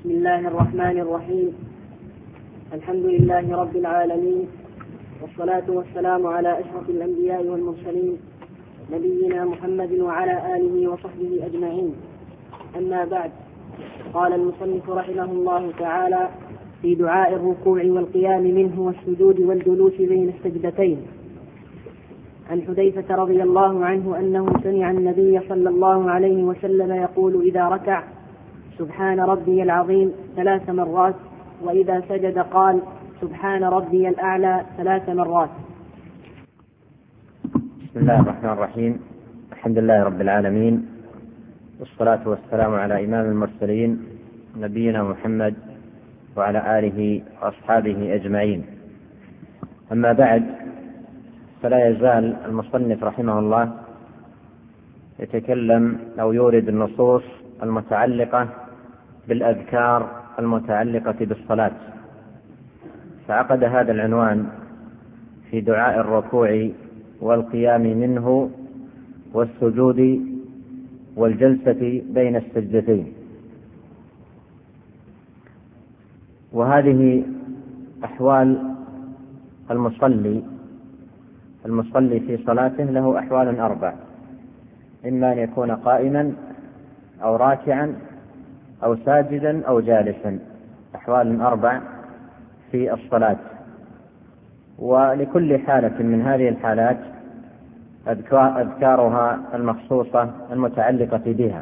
بسم الله الرحمن الرحيم. الحمد لله رب العالمين، والصلاة والسلام على أشرف الأنبياء والمرسلين نبينا محمد وعلى آله وصحبه أجمعين. أما بعد، قال المصنف رحمه الله تعالى في دعاء الركوع والقيام منه والسجود والجلوس بين السجدتين: عن حذيفة رضي الله عنه أنه سمع النبي صلى الله عليه وسلم يقول إذا ركع: سبحان ربي العظيم 3 مرات، وإذا سجد قال: سبحان ربي الأعلى 3 مرات. بسم الله الرحمن الرحيم. الحمد لله رب العالمين، والصلاة والسلام على إمام المرسلين نبينا محمد وعلى آله وأصحابه أجمعين. أما بعد، فلا يزال المصنف رحمه الله يتكلم أو يورد النصوص المتعلقة بالأذكار المتعلقة بالصلاة، فعقد هذا العنوان في دعاء الركوع والقيام منه والسجود والجلسة بين السجدتين. وهذه أحوال المصلي في صلاته، له أحوال 4: إما أن يكون قائما أو راكعا أو ساجدا أو جالسا، أحوال 4 في الصلاة. ولكل حالة من هذه الحالات أذكارها المخصوصة المتعلقة بها.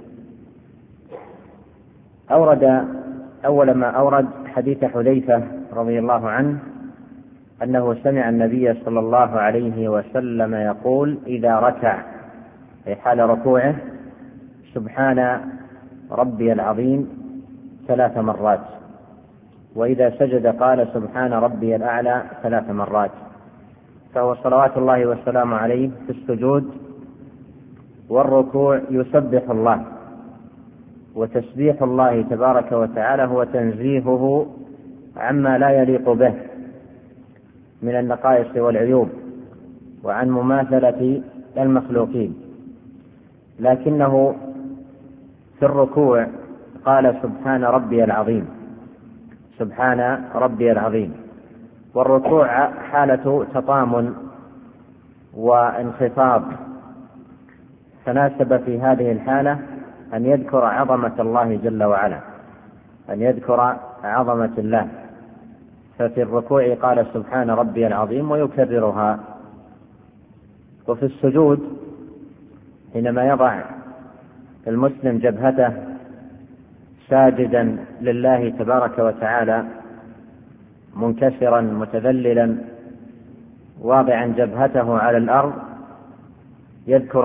أول ما أورد حديث حذيفة رضي الله عنه أنه سمع النبي صلى الله عليه وسلم يقول إذا ركع، أي حال ركوعه: سبحان ربي العظيم 3 مرات، وإذا سجد قال: سبحان ربي الأعلى 3 مرات. فهو صلوات الله والسلام عليه في السجود والركوع يسبح الله، وتسبيح الله تبارك وتعالى هو تنزيهه عما لا يليق به من النقائص والعيوب وعن مماثلة المخلوقين. لكنه في الركوع قال: سبحان ربي العظيم، سبحان ربي العظيم. والركوع حالة تطامن وانخفاض، فناسب في هذه الحالة أن يذكر عظمة الله جل وعلا، أن يذكر عظمة الله. ففي الركوع قال: سبحان ربي العظيم، ويكررها. وفي السجود حينما يضع المسلم جبهته ساجدا لله تبارك وتعالى، منكسرا متذللا واضعا جبهته على الأرض، يذكر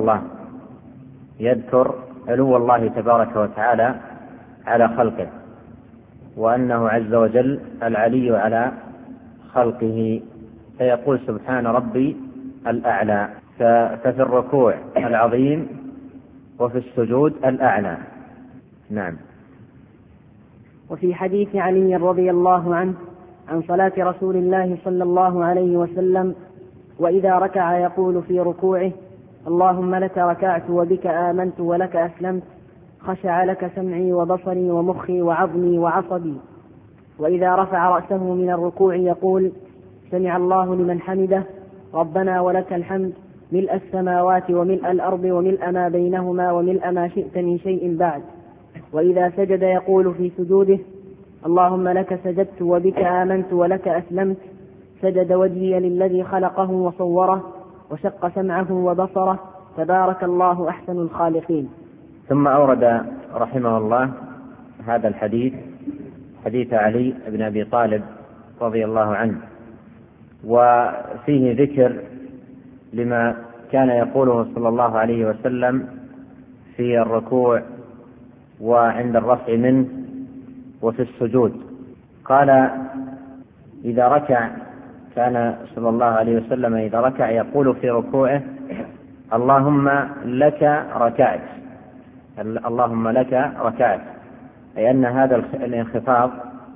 علو الله تبارك وتعالى على خلقه، وأنه عز وجل العلي على خلقه، فيقول: سبحان ربي الأعلى. ففي الركوع العظيم وفي السجود الأعلى. نعم. وفي حديث علي رضي الله عنه عن صلاة رسول الله صلى الله عليه وسلم: وإذا ركع يقول في ركوعه: اللهم لك ركعت وبك آمنت ولك أسلمت، خشع لك سمعي وبصري ومخي وعظمي وعصبي. وإذا رفع رأسه من الركوع يقول: سمع الله لمن حمده، ربنا ولك الحمد، ملء السماوات وملء الأرض وملء ما بينهما وملء ما شئت من شيء بعد. وإذا سجد يقول في سجوده: اللهم لك سجدت وبك آمنت ولك أسلمت، سجد وجهي للذي خلقه وصوره وشق سمعه وبصره، تبارك الله أحسن الخالقين. ثم أورد رحمه الله هذا الحديث، حديث علي بن أبي طالب رضي الله عنه، وفيه ذكر لما كان يقوله صلى الله عليه وسلم في الركوع وعند الرفع منه وفي السجود. قال: إذا ركع، كان صلى الله عليه وسلم إذا ركع يقول في ركوعه: اللهم لك ركعت، اللهم لك ركعت، أي أن هذا الانخفاض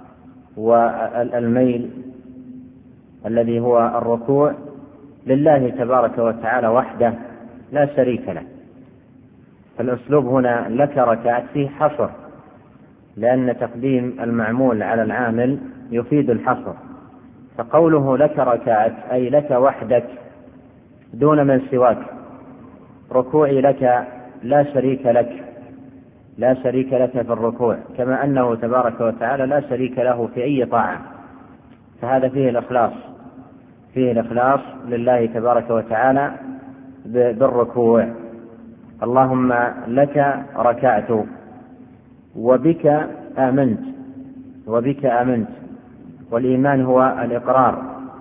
والميل الذي هو الركوع لله تبارك وتعالى وحده لا شريك له. فالأسلوب هنا لك ركعت فيه حصر، لأن تقديم المعمول على العامل يفيد الحصر. فقوله لك ركعت أي لك وحدك دون من سواك. ركوعي لك لا شريك لك، لا شريك لك في الركوع، كما أنه تبارك وتعالى لا شريك له في أي طاعة. فهذا فيه الإخلاص، فيه الإخلاص لله تبارك وتعالى بالركوع. اللهم لك ركعت وبك آمنت، وبك آمنت. والإيمان هو الإقرار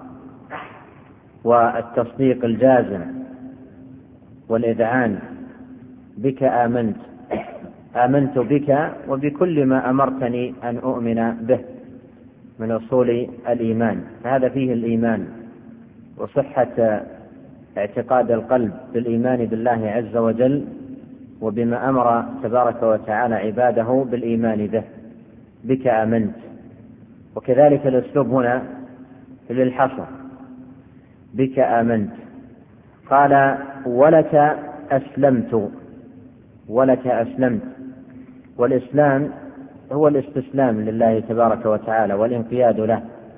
والتصديق الجازم والإذعان. بك آمنت، آمنت بك وبكل ما أمرتني أن أؤمن به من أصول الإيمان. هذا فيه الإيمان وصحة اعتقاد القلب بالإيمان بالله عز وجل وبما أمر تبارك وتعالى عباده بالإيمان به. بك آمنت. وكذلك الأسلوب هنا للحصر، بك آمنت. قال ولك أسلمت، ولك أسلمت. والإسلام هو الاستسلام لله تبارك وتعالى والانقياد له.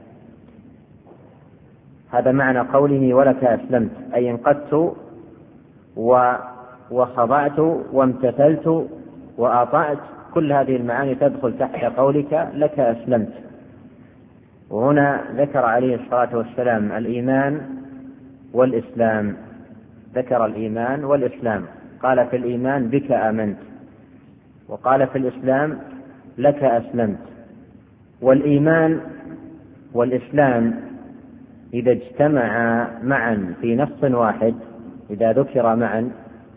هذا معنى قوله ولك أسلمت، أي انقدت وخضعت وامتثلت وأطعت. كل هذه المعاني تدخل تحت قولك لك أسلمت. وهنا ذكر عليه الصلاة والسلام الإيمان والإسلام، ذكر الإيمان والإسلام. قال في الإيمان بك آمنت، وقال في الإسلام لك أسلمت. والإيمان والإسلام إذا اجتمعا معا في نص واحد، إذا ذكر معا،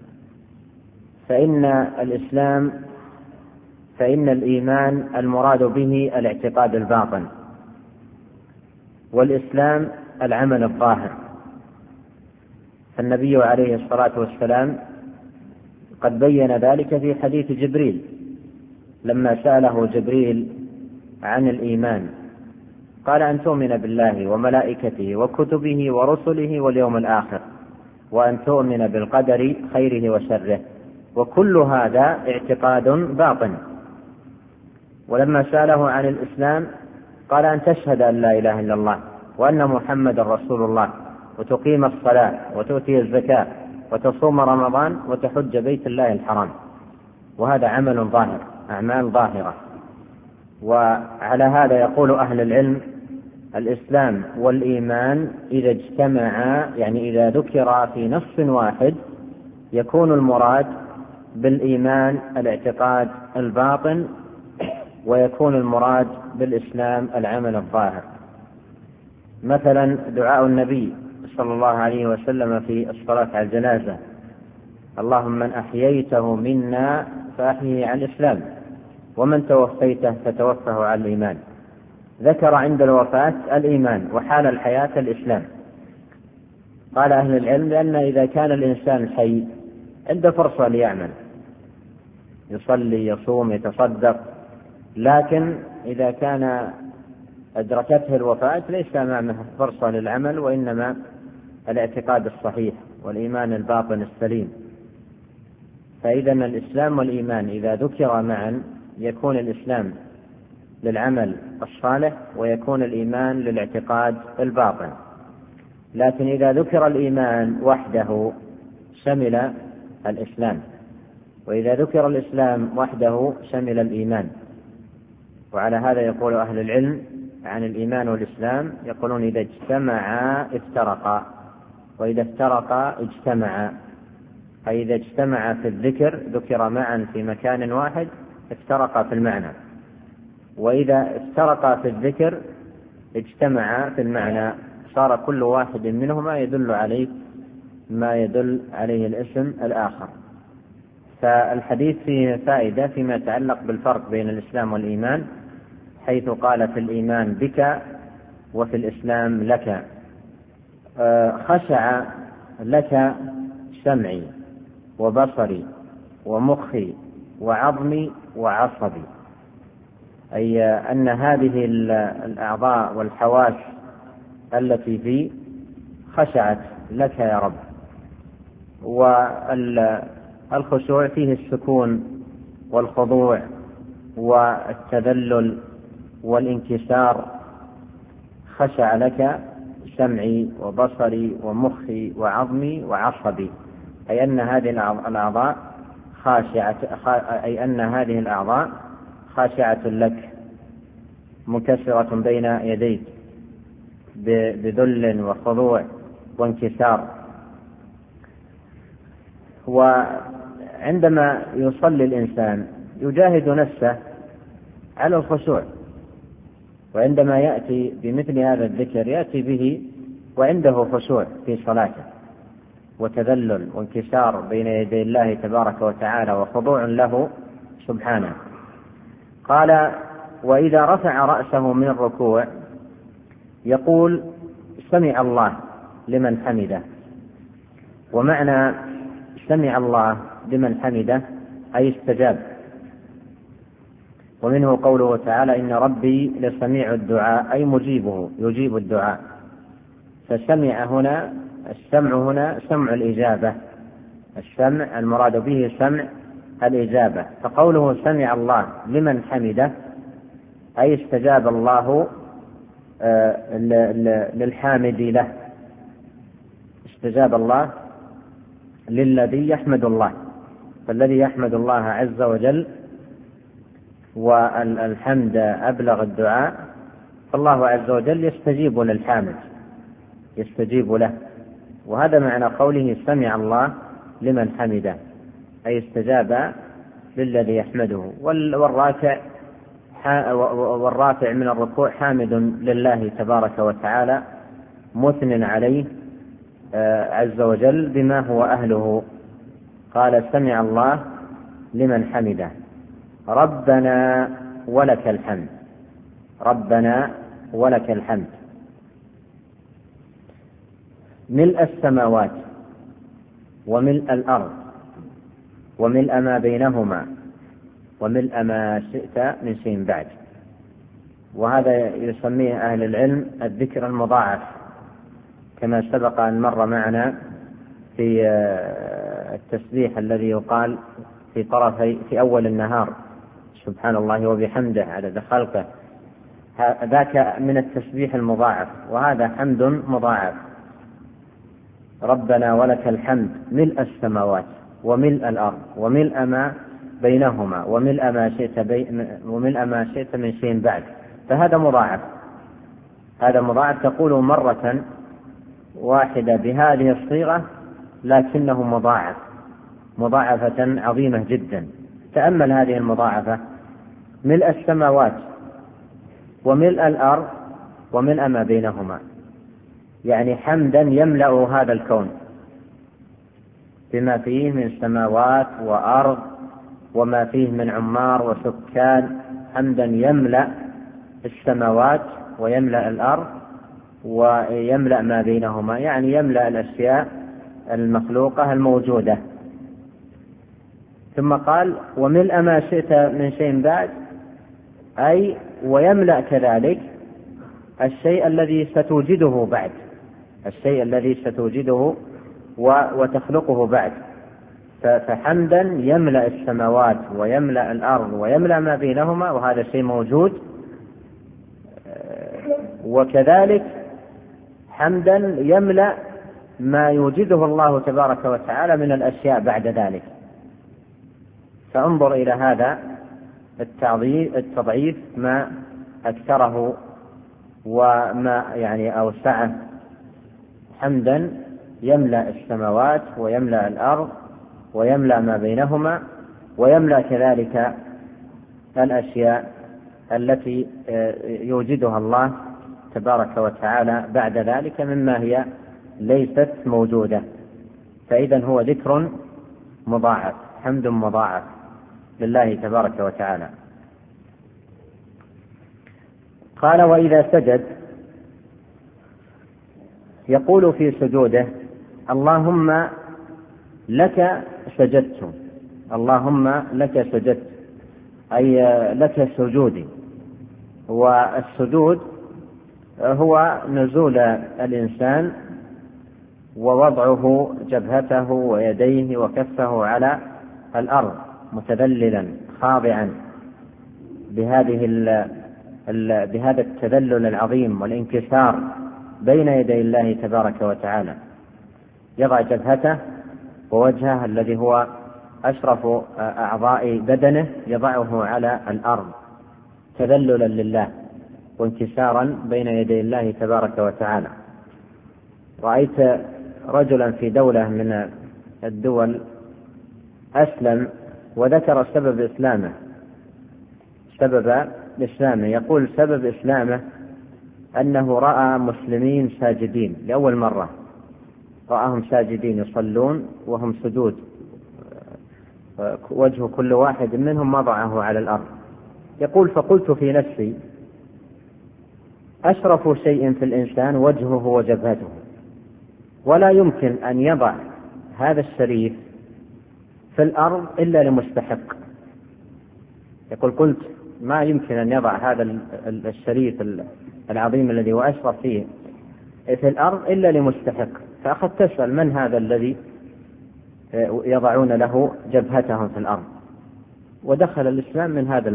فإن الإيمان المراد به الاعتقاد الباطن، والإسلام العمل الظاهر. فالنبي عليه الصلاة والسلام قد بين ذلك في حديث جبريل لما سأله جبريل عن الإيمان، قال أن تؤمن بالله وملائكته وكتبه ورسله واليوم الآخر، وأن تؤمن بالقدر خيره وشره، وكل هذا اعتقاد باطن. ولما سأله عن الإسلام قال أن تشهد أن لا إله إلا الله وأن محمد رسول الله، وتقيم الصلاة وتؤتي الزكاة وتصوم رمضان وتحج بيت الله الحرام. وهذا عمل ظاهر، أعمال ظاهرة. وعلى هذا يقول أهل العلم الإسلام والإيمان إذا اجتمعا، يعني إذا ذكر في نص واحد، يكون المراد بالإيمان الاعتقاد الباطن، ويكون المراد بالإسلام العمل الظاهر. مثلا دعاء النبي صلى الله عليه وسلم في الصلاة على الجنازة: اللهم من أحييته منا فأحيه على الإسلام، ومن توفيته فتوفه على الإيمان. ذكر عند الوفاة الإيمان، وحال الحياة الإسلام. قال أهل العلم لأن إذا كان الإنسان حي عنده فرصة ليعمل، يصلي يصوم يتصدق، لكن إذا كان أدركته الوفاة ليس أمامه فرصة للعمل، وإنما الاعتقاد الصحيح والإيمان الباطن السليم. فإذا الإسلام والإيمان إذا ذكر معا يكون الإسلام للعمل الصالح، ويكون الإيمان للاعتقاد الباطن. لكن إذا ذكر الإيمان وحده شمل الإسلام، وإذا ذكر الإسلام وحده شمل الإيمان. وعلى هذا يقول أهل العلم عن الإيمان والإسلام، يقولون إذا اجتمعا افترقا، وإذا افترقا اجتمعا. فإذا اجتمعا في الذكر ذكر معا في مكان واحد افترقا في المعنى، وإذا افترقا في الذكر اجتمعا في المعنى، صار كل واحد منهما يدل عليه ما يدل عليه الاسم الآخر. فالحديث فيه فائدة فيما يتعلق بالفرق بين الإسلام والإيمان، حيث قال في الإيمان بك وفي الإسلام لك. خشع لك سمعي وبصري ومخي وعظمي وعصبي، أي أن هذه الأعضاء والحواس التي في خشعت لك يا رب. والخشوع فيه السكون والخضوع والتذلل والانكسار خشع لك سمعي وبصري ومخي وعظمي وعصبي، أي أن هذه الأعضاء خاشعة لك منكسرة بين يديك بذل وخضوع وانكسار. وعندما يصلي الإنسان يجاهد نفسه على الخشوع، وعندما يأتي بمثل هذا الذكر يأتي به وعنده خشوع في صلاته وتذلل وانكسار بين يدي الله تبارك وتعالى وخضوع له سبحانه. قال: وإذا رفع رأسه من الركوع يقول: سمع الله لمن حمده. ومعنى سمع الله لمن حمده أي استجاب، ومنه قوله تعالى: إن ربي لسميع الدعاء، أي مجيبه يجيب الدعاء. فسمع هنا، السمع هنا سمع الإجابة، السمع المراد به سمع الإجابة. فقوله سمع الله لمن حمده أي استجاب الله للحامد له، استجاب الله للذي يحمد الله. فالذي يحمد الله عز وجل والحمد أبلغ الدعاء، فالله عز وجل يستجيب للحامد، يستجيب له. وهذا معنى قوله سمع الله لمن حمده، أي استجاب للذي يحمده. والرافع من الركوع حامد لله تبارك وتعالى مثن عليه عز وجل بما هو أهله. قال: سمع الله لمن حمده، ربنا ولك الحمد، ربنا ولك الحمد. ملء السماوات وملء الأرض وملء ما بينهما وملء ما شئت من شيء بعد. وهذا يسميه أهل العلم الذكر المضاعف، كما سبق أن مر معنا في التسبيح الذي يقال في أول النهار: سبحان الله وبحمده عدد خلقه. ذاك من التسبيح المضاعف، وهذا حمد مضاعف. ربنا ولك الحمد ملء السماوات وملء الأرض وملء ما بينهما وملء ما شئت من شيء بعد. فهذا مضاعف، هذا مضاعف تقول مرة واحدة بهذه الصيغة، لكنه مضاعف مضاعفة عظيمة جدا. تأمل هذه المضاعفة: ملء السماوات وملء الأرض وملء ما بينهما، يعني حمدا يملأ هذا الكون بما فيه من سماوات وأرض وما فيه من عمار وسكان، حمدا يملأ السماوات ويملأ الأرض ويملأ ما بينهما، يعني يملأ الأشياء المخلوقة الموجودة. ثم قال: وملء ما شئت من شيء بعد، أي ويملأ كذلك الشيء الذي ستوجده بعد، الشيء الذي ستوجده وتخلقه بعد. فحمدا يملأ السماوات ويملأ الأرض ويملأ ما بينهما، وهذا شيء موجود. وكذلك حمدا يملأ ما يوجده الله تبارك وتعالى من الأشياء بعد ذلك. فانظر إلى هذا التضعيف ما أكثره وما يعني أوسعه. حمدا يملأ السماوات ويملأ الأرض ويملأ ما بينهما ويملأ كذلك الأشياء التي يوجدها الله تبارك وتعالى بعد ذلك مما هي ليست موجودة. فإذا هو ذكر مضاعف، حمد مضاعف لله تبارك وتعالى. قال: وإذا سجد يقول في سجوده: اللهم لك سجدت، اللهم لك سجدت، أي لك سجودي. والسجود هو نزول الإنسان ووضعه جبهته ويديه وكفه على الأرض متذللا خاضعا بهذا التذلل العظيم والانكسار بين يدي الله تبارك وتعالى، يضع جبهته ووجهه الذي هو أشرف أعضاء بدنه يضعه على الأرض تذللا لله وانكسارا بين يدي الله تبارك وتعالى. رأيت رجلا في دولة من الدول أسلم وذكر سبب إسلامه، يقول سبب إسلامه أنه رأى مسلمين ساجدين لأول مرة، رآهم ساجدين يصلون وهم سجود، وجه كل واحد منهم وضعه على الأرض. يقول فقلت في نفسي أشرف شيء في الإنسان وجهه وجبهته، ولا يمكن أن يضع هذا الشريف في الأرض إلا لمستحق. يقول قلت ما يمكن أن يضع هذا الشريف العظيم الذي هو أشرف فيه في الأرض إلا لمستحق. فأخذت أسأل من هذا الذي يضعون له جبهتهم في الأرض، ودخل الإسلام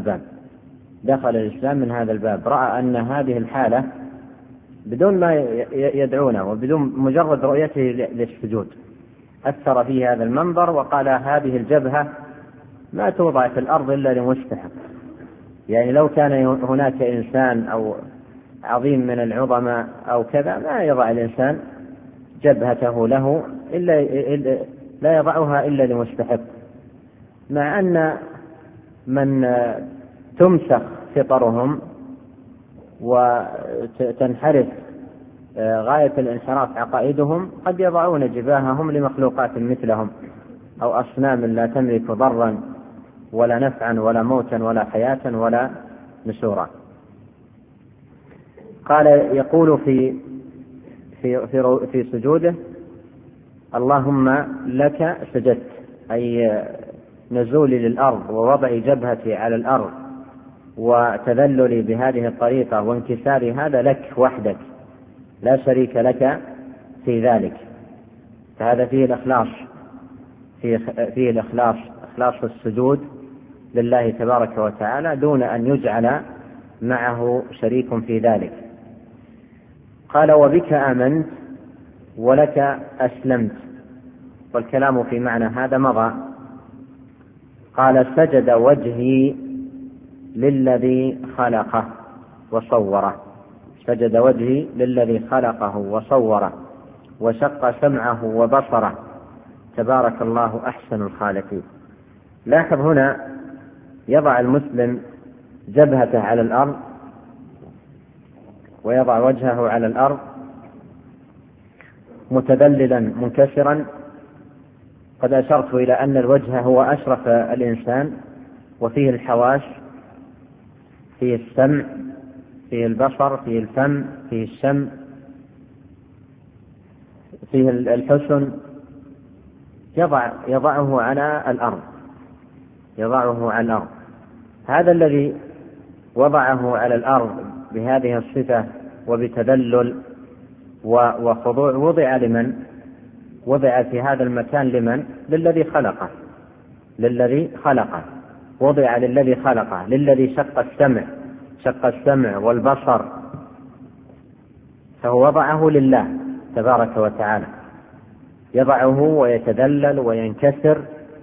من هذا الباب، رأى أن هذه الحالة بدون ما يدعونه وبدون مجرد رؤيته للسجود أثر فيه هذا المنظر، وقال هذه الجبهة ما توضع في الأرض إلا لمستحق. يعني لو كان هناك إنسان أو عظيم من العظماء أو كذا ما يضع الإنسان جبهته له لا يضعها إلا لمستحق، مع أن من تمسخ فطرهم وتنحرف غاية الانحراف عقائدهم قد يضعون جباههم لمخلوقات مثلهم أو أصنام لا تملك ضرا ولا نفعا ولا موتا ولا حياة ولا نشورا. قال يقول في سجوده اللهم لك سجدت، أي نزولي للأرض ووضع جبهتي على الأرض وتذللي بهذه الطريقة وانكساري هذا لك وحدك لا شريك لك في ذلك. فهذا فيه الإخلاص، إخلاص السجود لله تبارك وتعالى دون أن يجعل معه شريك في ذلك. قال وبك آمنت ولك أسلمت، والكلام في معنى هذا مضى. قال سجد وجهي للذي خلقه وصوره، سجد وجهي للذي خلقه وصوره وشق سمعه وبصره، تبارك الله أحسن الخالقين. لاحظ هنا يضع المسلم جبهته على الأرض ويضع وجهه على الأرض متذللا منكسرا. قد أشرت إلى أن الوجه هو أشرف الإنسان، وفيه الحواس، فيه السمع، فيه البصر، فيه الفم، فيه الشم، فيه الحسن. يضعه على الأرض، هذا الذي وضعه على الأرض بهذه الصفة وبتذلل وخضوع وضع لمن؟ وضع في هذا المكان لمن؟ للذي خلقه، وضع للذي خلقه، للذي شق السمع والبصر، فهو وضعه لله تبارك وتعالى، يضعه ويتذلل وينكسر،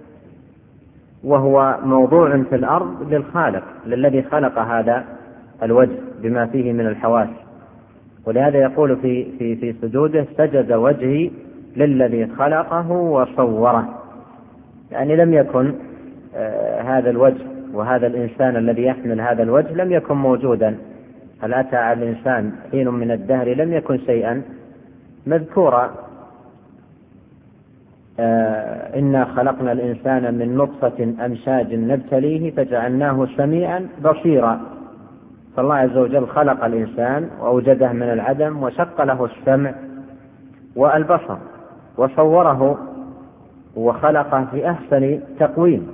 وهو موضوع في الأرض للخالق، للذي خلق هذا الوجه بما فيه من الحواس. ولهذا يقول في سجوده سجد وجهي للذي خلقه وصوره، يعني لم يكن هذا الوجه وهذا الإنسان الذي يحمل هذا الوجه لم يكن موجودا. هل أتى على الإنسان حين من الدهر لم يكن شيئا مذكورا. إنا خلقنا الإنسان من نطفة أمشاج نبتليه فجعلناه سميعا بصيرا. فالله عز وجل خلق الإنسان وأوجده من العدم وشق له السمع والبصر وصوره وخلقه في أحسن تقويم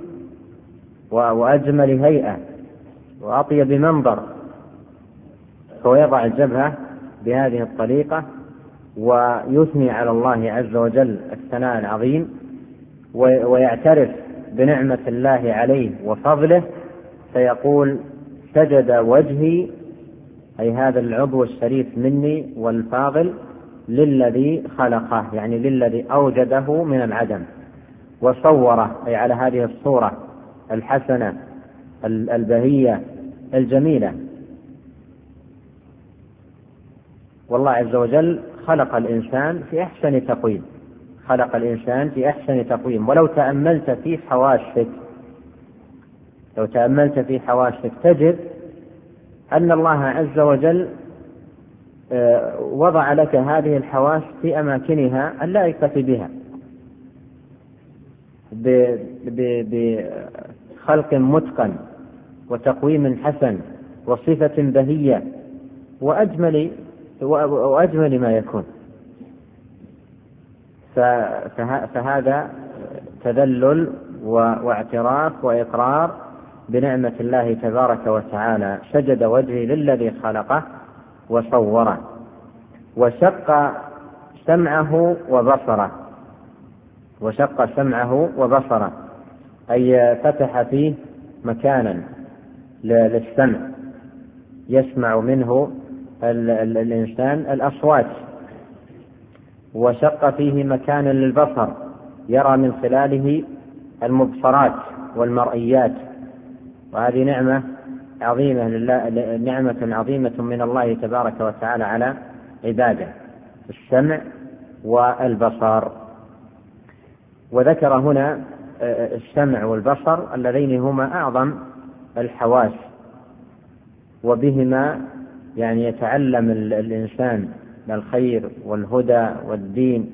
وأجمل هيئة وأطيب منظر. فهو يضع الجبهة بهذه الطريقة ويثني على الله عز وجل الثناء العظيم ويعترف بنعمة الله عليه وفضله، فيقول سجد وجهي، أي هذا العضو الشريف مني والفاضل، للذي خلقه، يعني للذي أوجده من العدم، وصوره، أي على هذه الصورة الحسنة البهية الجميلة. والله عز وجل خلق الإنسان في أحسن تقويم، خلق الإنسان في أحسن تقويم. ولو تأملت في حواشك تجد أن الله عز وجل وضع لك هذه الحواس في أماكنها اللائقة بها، بخلق متقن وتقويم حسن وصفة بهية وأجمل ما يكون. فهذا تذلل واعتراف وإقرار بنعمة الله تبارك وتعالى. سجد وجهي للذي خلقه وصوره، وشق سمعه وبصره، أي فتح فيه مكانا للسمع يسمع منه الإنسان الأصوات، وشق فيه مكانا للبصر يرى من خلاله المبصرات والمرئيات. وهذه نعمة عظيمة نعمة عظيمة من الله تبارك وتعالى على عباده، السمع والبصر. وذكر هنا السمع والبصر اللذين هما أعظم الحواس، وبهما يعني يتعلم الإنسان الخير والهدى والدين.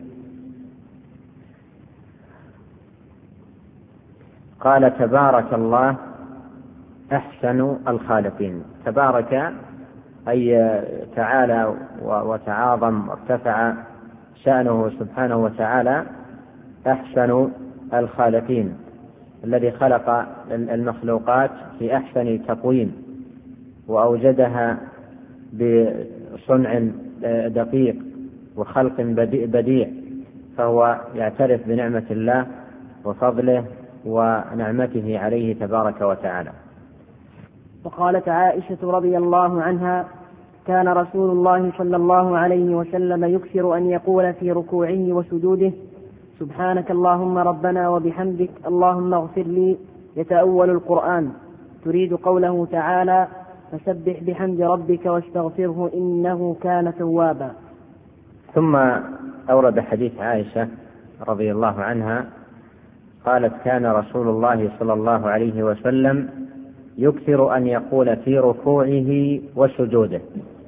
قال تبارك الله أحسن الخالقين. تبارك أي تعالى وتعاظم وارتفع شأنه سبحانه وتعالى أحسن الخالقين، الذي خلق المخلوقات في أحسن تقويم وأوجدها بصنع دقيق وخلق بديع، فهو يعترف بنعمة الله وفضله ونعمته عليه تبارك وتعالى. وقالت عائشة رضي الله عنها: كان رسول الله صلى الله عليه وسلم يكثر أن يقول في ركوعه وسجوده: سبحانك اللهم ربنا وبحمدك اللهم اغفر لي، يتأول القرآن، تريد قوله تعالى: فسبح بحمد ربك واستغفره إنه كان توابا. ثم أورد حديث عائشة رضي الله عنها قالت: كان رسول الله صلى الله عليه وسلم يكثر أن يقول في ركوعه وسجوده: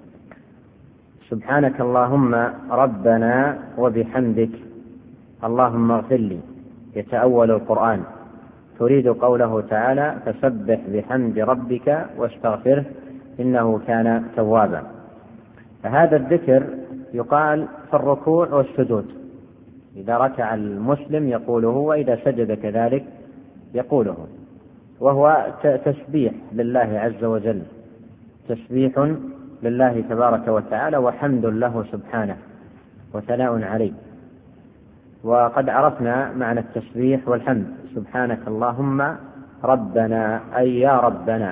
سبحانك اللهم ربنا وبحمدك اللهم اغفر لي، يتأول القرآن، تريد قوله تعالى: فسبح بحمد ربك واستغفره إنه كان توابا. فهذا الذكر يقال في الركوع والسجود، إذا ركع المسلم يقوله، وإذا سجد كذلك يقوله، وهو تسبيح لله عز وجل، تسبيح لله تبارك وتعالى وحمد له سبحانه وثناء عليه. وقد عرفنا معنى التسبيح والحمد: سبحانك اللهم ربنا، أي يا ربنا.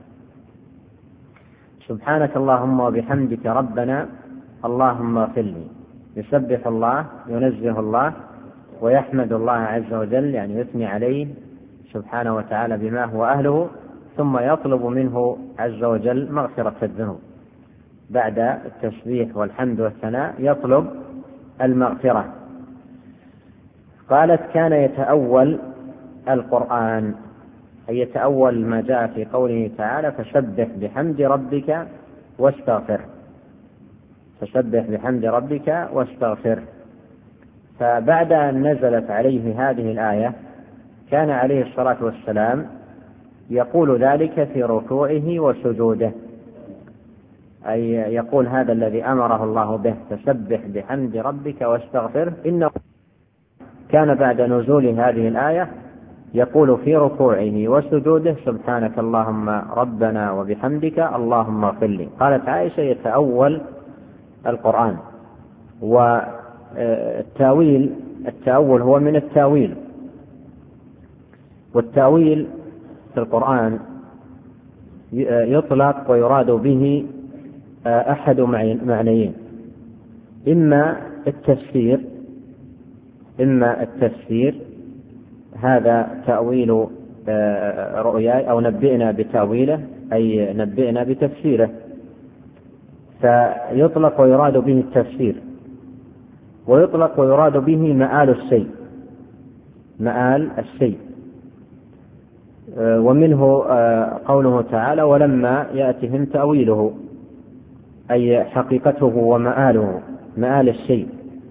سبحانك اللهم وبحمدك ربنا اللهم اغفر لي، يسبح الله، ينزه الله، ويحمد الله عز وجل، يعني يثني عليه سبحانه وتعالى بما هو أهله، ثم يطلب منه عز وجل مغفرة الذنوب. بعد التسبيح والحمد والثناء يطلب المغفرة. قالت: كان يتأول القرآن، أي يتأول ما جاء في قوله تعالى: فسبح بحمد ربك واستغفر، فسبح بحمد ربك واستغفر. فبعد أن نزلت عليه هذه الآية كان عليه الصلاة والسلام يقول ذلك في ركوعه وسجوده، أي يقول هذا الذي أمره الله به: فسبح بحمد ربك واستغفر. إنه كان بعد نزول هذه الآية يقول في ركوعه وسجوده: سبحانك اللهم ربنا وبحمدك اللهم اغفر لي. قالت عائشة: يتأول القرآن. والتأول هو من التأويل، والتأويل في القرآن يطلق ويراد به أحد معنيين: إما التفسير هذا تأويل رؤياي، أو نبئنا بتأويله أي نبئنا بتفسيره، فيطلق ويراد به التفسير، ويطلق ويراد به مآل الشيء. ومنه قوله تعالى: ولما يأتهم تأويله، أي حقيقته ومآله، مآل الشيء.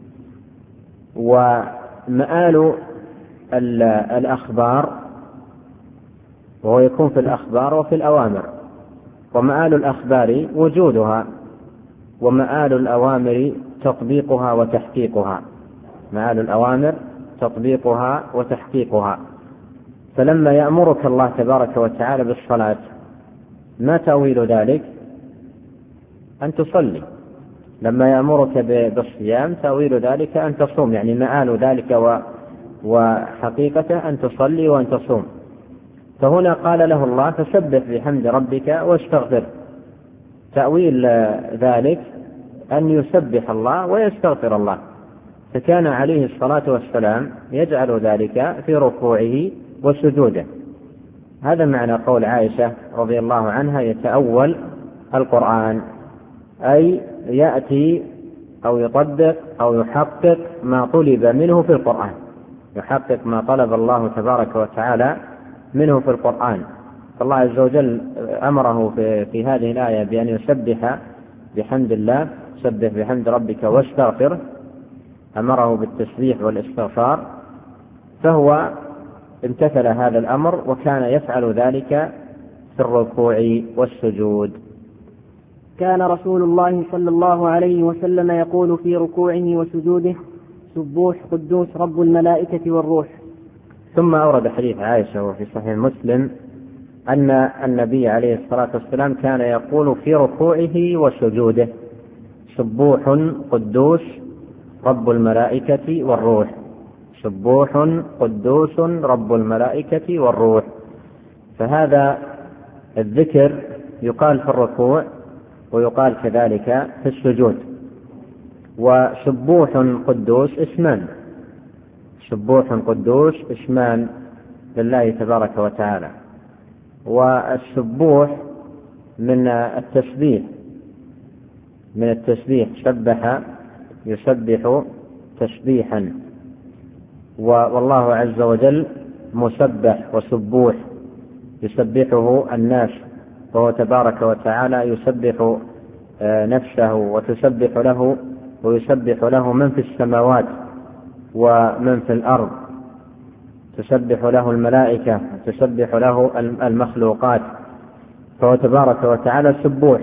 ومآل الأخبار وهو يكون في الأخبار وفي الأوامر، ومآل الأخبار وجودها، ومآل الأوامر تطبيقها وتحقيقها. مآل الأوامر تطبيقها وتحقيقها. فلما يأمرك الله تبارك وتعالى بالصلاة، ما تأويل ذلك؟ أن تصلي. لما يأمرك بالصيام، تأويل ذلك أن تصوم، يعني مآل ذلك وحقيقته أن تصلي وأن تصوم. فهنا قال له الله: فسبح بحمد ربك واستغفر. تأويل ذلك أن يسبح الله ويستغفر الله. فكان عليه الصلاة والسلام يجعل ذلك في ركوعه وسجوده. هذا معنى قول عائشة رضي الله عنها: يتأول القرآن، أي يأتي أو يطبق أو يحقق ما طلب منه في القرآن، يحقق ما طلب الله تبارك وتعالى منه في القرآن. فالله عز وجل أمره في هذه الآية بأن يسبح بحمد الله، سبح بحمد ربك واستغفره، أمره بالتسبيح والاستغفار، فهو امتثل هذا الأمر وكان يفعل ذلك في الركوع والسجود. كان رسول الله صلى الله عليه وسلم يقول في ركوعه وسجوده: سبوح قدوس رب الملائكة والروح. ثم أورد حديث عائشة وفي صحيح مسلم أن النبي عليه الصلاة والسلام كان يقول في ركوعه وسجوده: سبوح قدوس رب الملائكة والروح. سبوح قدوس رب الملائكة والروح. فهذا الذكر يقال في الركوع ويقال كذلك في السجود. وسبوح قدوس اسمان، سبوح قدوس اسمان لله تبارك وتعالى. والسبوح من التسبيح، سبح يسبح تسبيحا، والله عز وجل مسبح وسبوح يسبحه الناس، وهو تبارك وتعالى يسبح نفسه وتسبح له، ويسبح له من في السماوات ومن في الأرض، تسبح له الملائكة، تسبح له المخلوقات، فهو تبارك وتعالى سبوح.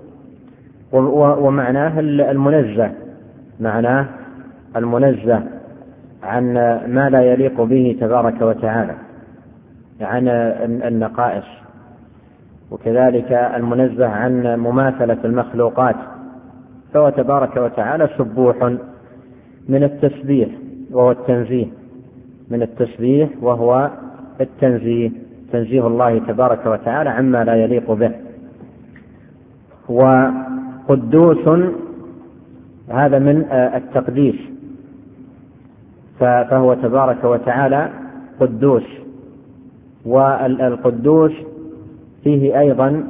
ومعناه المنزه، معناه المنزه عن ما لا يليق به تبارك وتعالى، عن النقائص، وكذلك المنزه عن مماثلة المخلوقات، فهو تبارك وتعالى سبوح من التسبيح وهو التنزيه، من التسبيح وهو التنزيه، تنزيه الله تبارك وتعالى عما لا يليق به. وقدوس هذا من التقديس، فهو تبارك وتعالى قدوس. والقدوس فيه أيضا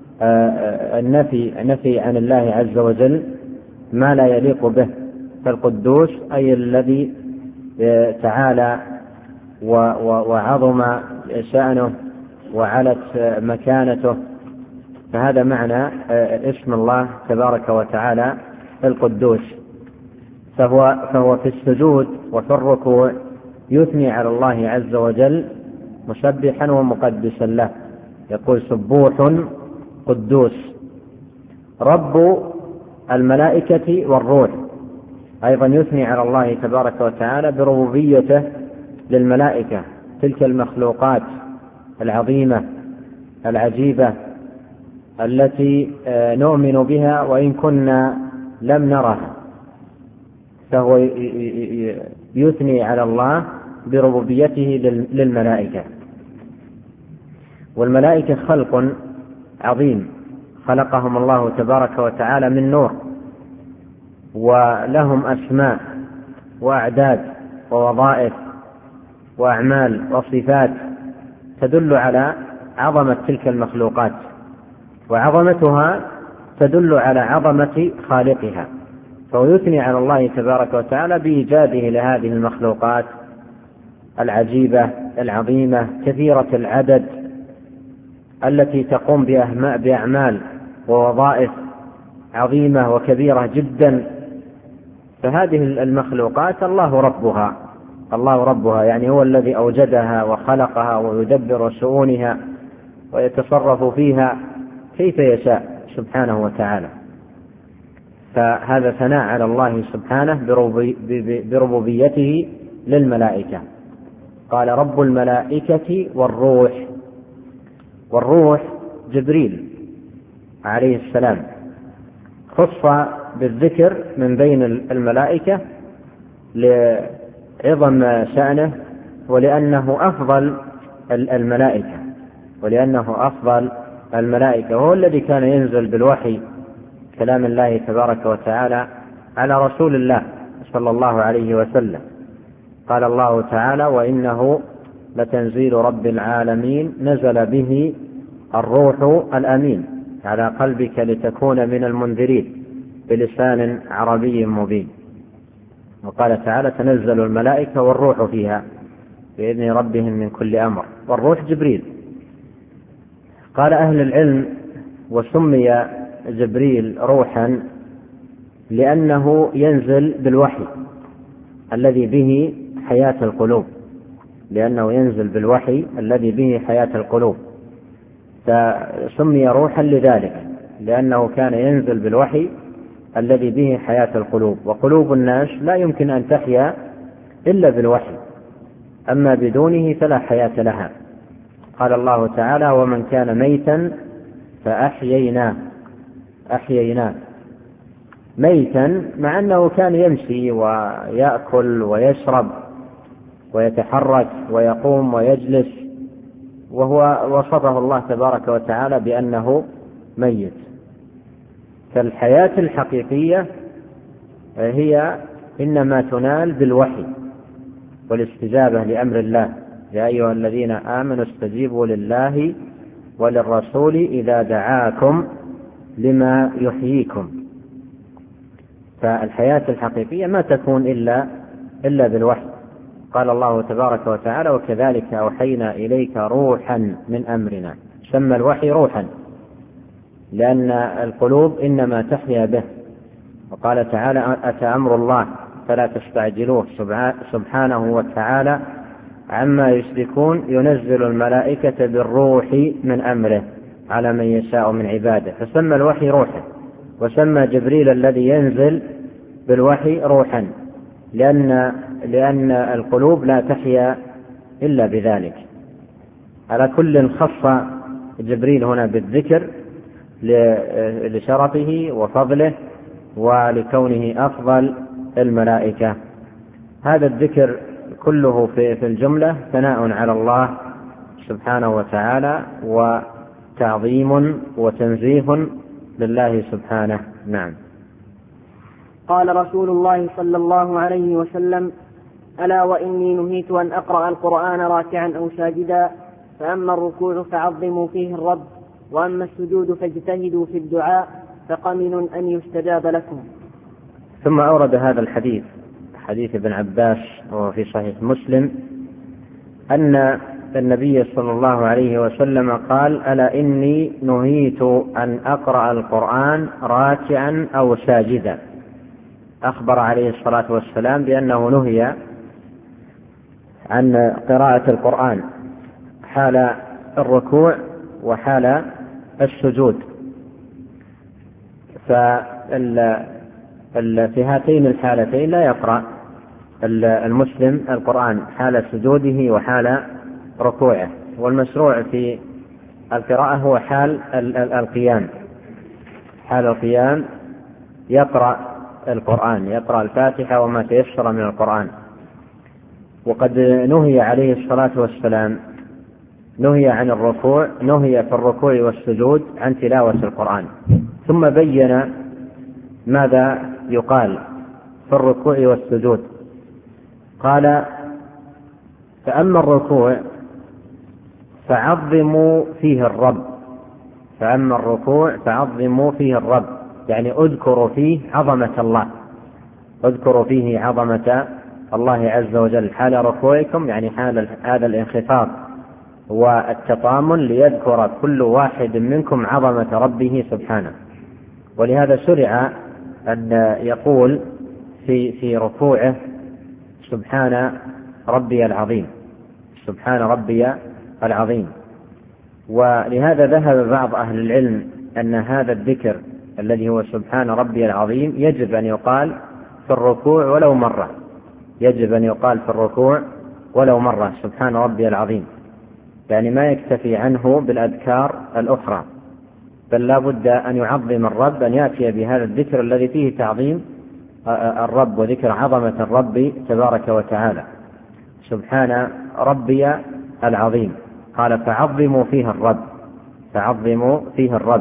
النفي عن الله عز وجل ما لا يليق به. فالقدوس أي الذي تعالى وعظم شأنه وعلت مكانته، فهذا معنى اسم الله تبارك وتعالى القدوس. فهو في السجود وفي الركوع يثني على الله عز وجل مسبحا ومقدسا له، يقول سبوح قدوس رب الملائكة والروح. أيضا يثني على الله تبارك وتعالى بربوبيته للملائكة، تلك المخلوقات العظيمة العجيبة التي نؤمن بها وإن كنا لم نرها، فهو يثني على الله بربوبيته للملائكة. والملائكة خلق عظيم خلقهم الله تبارك وتعالى من نور، ولهم أسماء وأعداد ووظائف وأعمال وصفات تدل على عظمة تلك المخلوقات، وعظمتها تدل على عظمة خالقها، فهو يثني على الله تبارك وتعالى بإيجاده لهذه المخلوقات العجيبة العظيمة كثيرة العدد التي تقوم بأعمال ووظائف عظيمة وكبيرة جدا. فهذه المخلوقات الله ربها، يعني هو الذي أوجدها وخلقها ويدبر شؤونها ويتصرف فيها كيف يشاء سبحانه وتعالى. فهذا ثناء على الله سبحانه بربوبيته للملائكة. قال رب الملائكة والروح جبريل عليه السلام، خص بالذكر من بين الملائكة لعظم شأنه ولأنه أفضل الملائكة، وهو الذي كان ينزل بالوحي كلام الله تبارك وتعالى على رسول الله صلى الله عليه وسلم. قال الله تعالى وإنه لتنزيل رب العالمين نزل به الروح الأمين على قلبك لتكون من المنذرين بلسان عربي مبين. وقال تعالى تنزل الملائكة والروح فيها بإذن ربهم من كل أمر، والروح جبريل. قال أهل العلم وسمي جبريل روحا لأنه ينزل بالوحي الذي به حياة القلوب، فسمي روحا لذلك لأنه كان ينزل بالوحي الذي به حياة القلوب، وقلوب الناس لا يمكن أن تحيا إلا بالوحي، أما بدونه فلا حياة لها. قال الله تعالى ومن كان ميتا فأحييناه ميتا، مع أنه كان يمشي ويأكل ويشرب ويتحرك ويقوم ويجلس، وهو وصفه الله تبارك وتعالى بأنه ميت. فالحياة الحقيقية هي إنما تنال بالوحي والاستجابة لأمر الله، يا أيها الذين آمنوا استجيبوا لله وللرسول إذا دعاكم لما يحييكم. فالحياة الحقيقية ما تكون إلا بالوحي. قال الله تبارك وتعالى وكذلك أوحينا إليك روحا من أمرنا، سمى الوحي روحا لأن القلوب إنما تحيا به. وقال تعالى أتى أمر الله فلا تستعجلوه سبحانه وتعالى عما يشركون ينزل الملائكة بالروح من أمره على من يشاء من عباده، فسمى الوحي روحا، وسمى جبريل الذي ينزل بالوحي روحا لأن القلوب لا تحيا إلا بذلك. على كل خص جبريل هنا بالذكر لشرفه وفضله ولكونه أفضل الملائكة. هذا الذكر كله في الجملة ثناء على الله سبحانه وتعالى وتعظيم وتنزيه لله سبحانه. نعم. قال رسول الله صلى الله عليه وسلم ألا وإني نهيت أن أقرأ القرآن راكعا أو ساجدا، فأما الركوع فعظموا فيه الرب، وأما السجود فاجتهدوا في الدعاء فقمن أن يستجاب لكم. ثم أورد هذا الحديث، حديث ابن عباس وهو في صحيح مسلم، أن النبي صلى الله عليه وسلم قال ألا إني نهيت أن أقرأ القرآن راكعا أو ساجدا. أخبر عليه الصلاة والسلام بأنه نهي عن قراءة القرآن حال الركوع وحال السجود. في هاتين الحالتين لا يقرأ المسلم القرآن حال سجوده وحال ركوعه، والمشروع في القراءة هو حال القيام. حال القيام يقرأ القرآن، يقرأ الفاتحة وما تيسر من القرآن. وقد نهي عليه الصلاة والسلام نهي عن الركوع، نهي في الركوع والسجود عن تلاوة القرآن. ثم بين ماذا يقال في الركوع والسجود. قال: فأما الركوع فعظموا فيه الرب، فأما الركوع فعظموا فيه الرب، يعني اذكروا فيه عظمة الله، اذكروا فيه عظمة الله عز وجل حال ركوعكم، يعني حال هذا الانخفاض والتطامن، ليذكر كل واحد منكم عظمة ربه سبحانه. ولهذا شرع أن يقول في ركوعه: سبحان ربي العظيم، سبحان ربي العظيم. ولهذا ذهب بعض أهل العلم أن هذا الذكر الذي هو سبحان ربي العظيم يجب أن يقال في الركوع ولو مرة، يجب أن يقال في الركوع ولو مرة سبحان ربي العظيم، يعني ما يكتفي عنه بالأذكار الأخرى، بل لا بد أن يعظم الرب، أن يأتي بهذا الذكر الذي فيه تعظيم الرب وذكر عظمة الرب تبارك وتعالى. سبحان ربي العظيم. قال: فعظموا فيه الرب، فعظموا فيه الرب.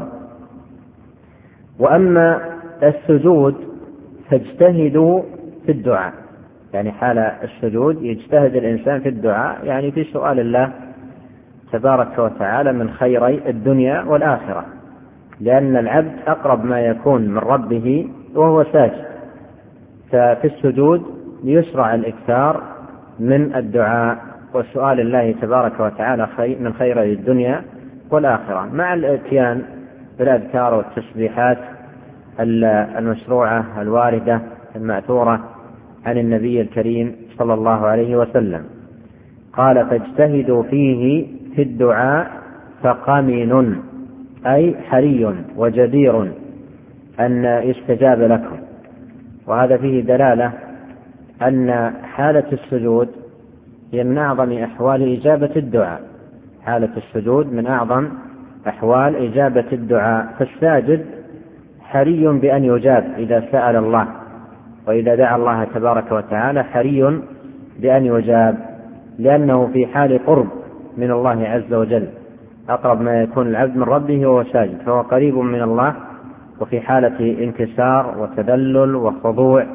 وأما السجود فاجتهدوا في الدعاء، يعني حال السجود يجتهد الإنسان في الدعاء، يعني في سؤال الله تبارك وتعالى من خيري الدنيا والآخرة، لأن العبد أقرب ما يكون من ربه وهو ساجد، ففي السجود يشرع الإكثار من الدعاء وسؤال الله تبارك وتعالى من خيري الدنيا والآخرة، مع الاتيان بالأذكار والتسبيحات المشروعة الواردة المأثورة عن النبي الكريم صلى الله عليه وسلم. قال: فاجتهدوا فيه في الدعاء فقمن، أي حري وجدير أن يستجاب لكم. وهذا فيه دلالة أن حالة السجود هي من أعظم أحوال إجابة الدعاء، حالة السجود من أعظم أحوال إجابة الدعاء، فالساجد حري بأن يجاب إذا سأل الله، وإذا دعا الله تبارك وتعالى حري بأن يجاب، لأنه في حال قرب من الله عز وجل، أقرب ما يكون العبد من ربه وهو ساجد، فهو قريب من الله، وفي حالة انكسار وتذلل وخضوع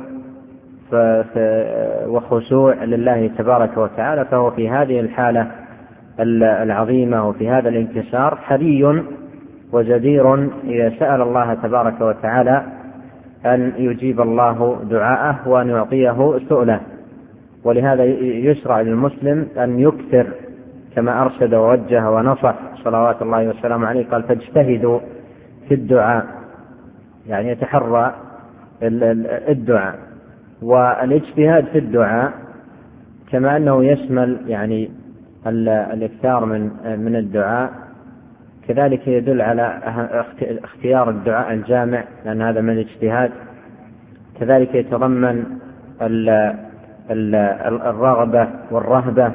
وخشوع لله تبارك وتعالى، فهو في هذه الحالة العظيمة وفي هذا الانكسار حري وجدير إذا سأل الله تبارك وتعالى أن يجيب الله دعاءه وأن يعطيه سؤله. ولهذا يشرع للمسلم أن يكثر كما أرشد ووجه ونصح صلوات الله وسلامه عليه. قال: فاجتهدوا في الدعاء، يعني يتحرى الدعاء. والاجتهاد في الدعاء كما أنه يشمل يعني الإكثار من الدعاء، كذلك يدل على اختيار الدعاء الجامع، لأن هذا من الاجتهاد. كذلك يتضمن الرغبة والرهبة،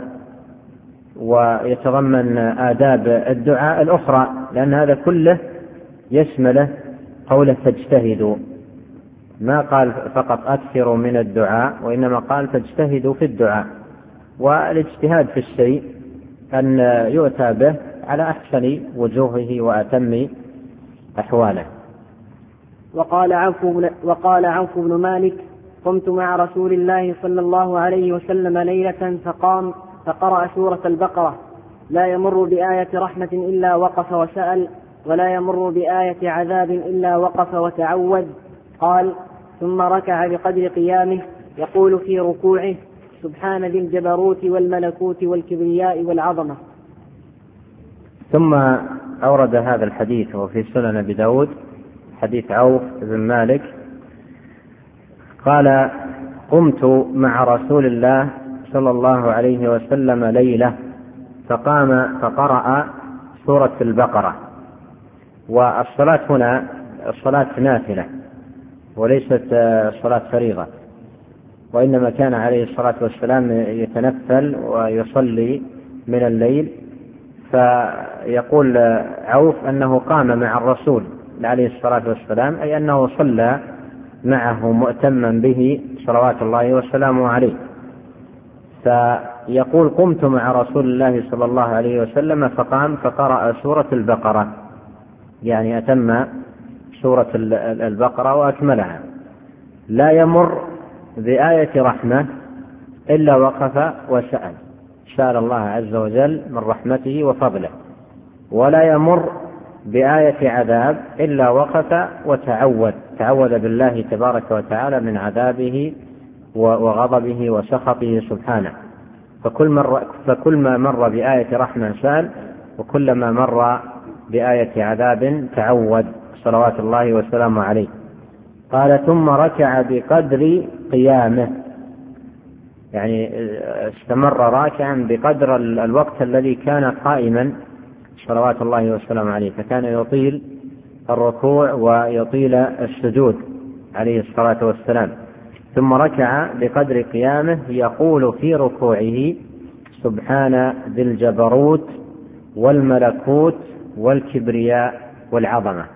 ويتضمن آداب الدعاء الأخرى، لأن هذا كله يشمله قوله فاجتهدوا. ما قال فقط أكثروا من الدعاء، وإنما قال فاجتهدوا في الدعاء. والاجتهاد في الشيء أن يؤتى به على أحسن وجوهه وأتم أحواله. وقال عوف بن مالك: قمت مع رسول الله صلى الله عليه وسلم ليلة فقام فقرأ سورة البقرة: لا يمر بآية رحمة إلا وقف وسأل، ولا يمر بآية عذاب إلا وقف وتعوذ. قال: ثم ركع بقدر قيامه يقول في ركوعه: سبحان ذي الجبروت والملكوت والكبرياء والعظمة. ثم أورد هذا الحديث وفي سنن أبي داود حديث عوف بن مالك قال: قمت مع رسول الله صلى الله عليه وسلم ليلة فقام فقرأ سورة البقرة. والصلاة هنا الصلاة نافلة وليست صلاة فريضة، وإنما كان عليه الصلاة والسلام يتنفل ويصلي من الليل. فيقول عوف أنه قام مع الرسول عليه الصلاة والسلام، أي أنه صلى معه مؤتما به صلوات الله وسلامه عليه. فيقول قمت مع رسول الله صلى الله عليه وسلم فقام فقرأ سورة البقرة، يعني أتم سورة البقرة وأكملها. لا يمر بآية رحمة إلا وقف سأل الله عز وجل من رحمته وفضله، ولا يمر بآية عذاب إلا وقف تعوذ بالله تبارك وتعالى من عذابه وغضبه وسخطه سبحانه. فكل ما مر بآية رحمة سأل، وكلما مر بآية عذاب تعوذ صلوات الله وسلامه عليه. قال ثم ركع بقدر قيامه، يعني استمر راكعا بقدر الوقت الذي كان قائما صلوات الله وسلامه عليه، فكان يطيل الركوع ويطيل السجود عليه الصلاة والسلام. ثم ركع بقدر قيامه يقول في ركوعه سبحان ذي الجبروت والملكوت والكبرياء والعظمة.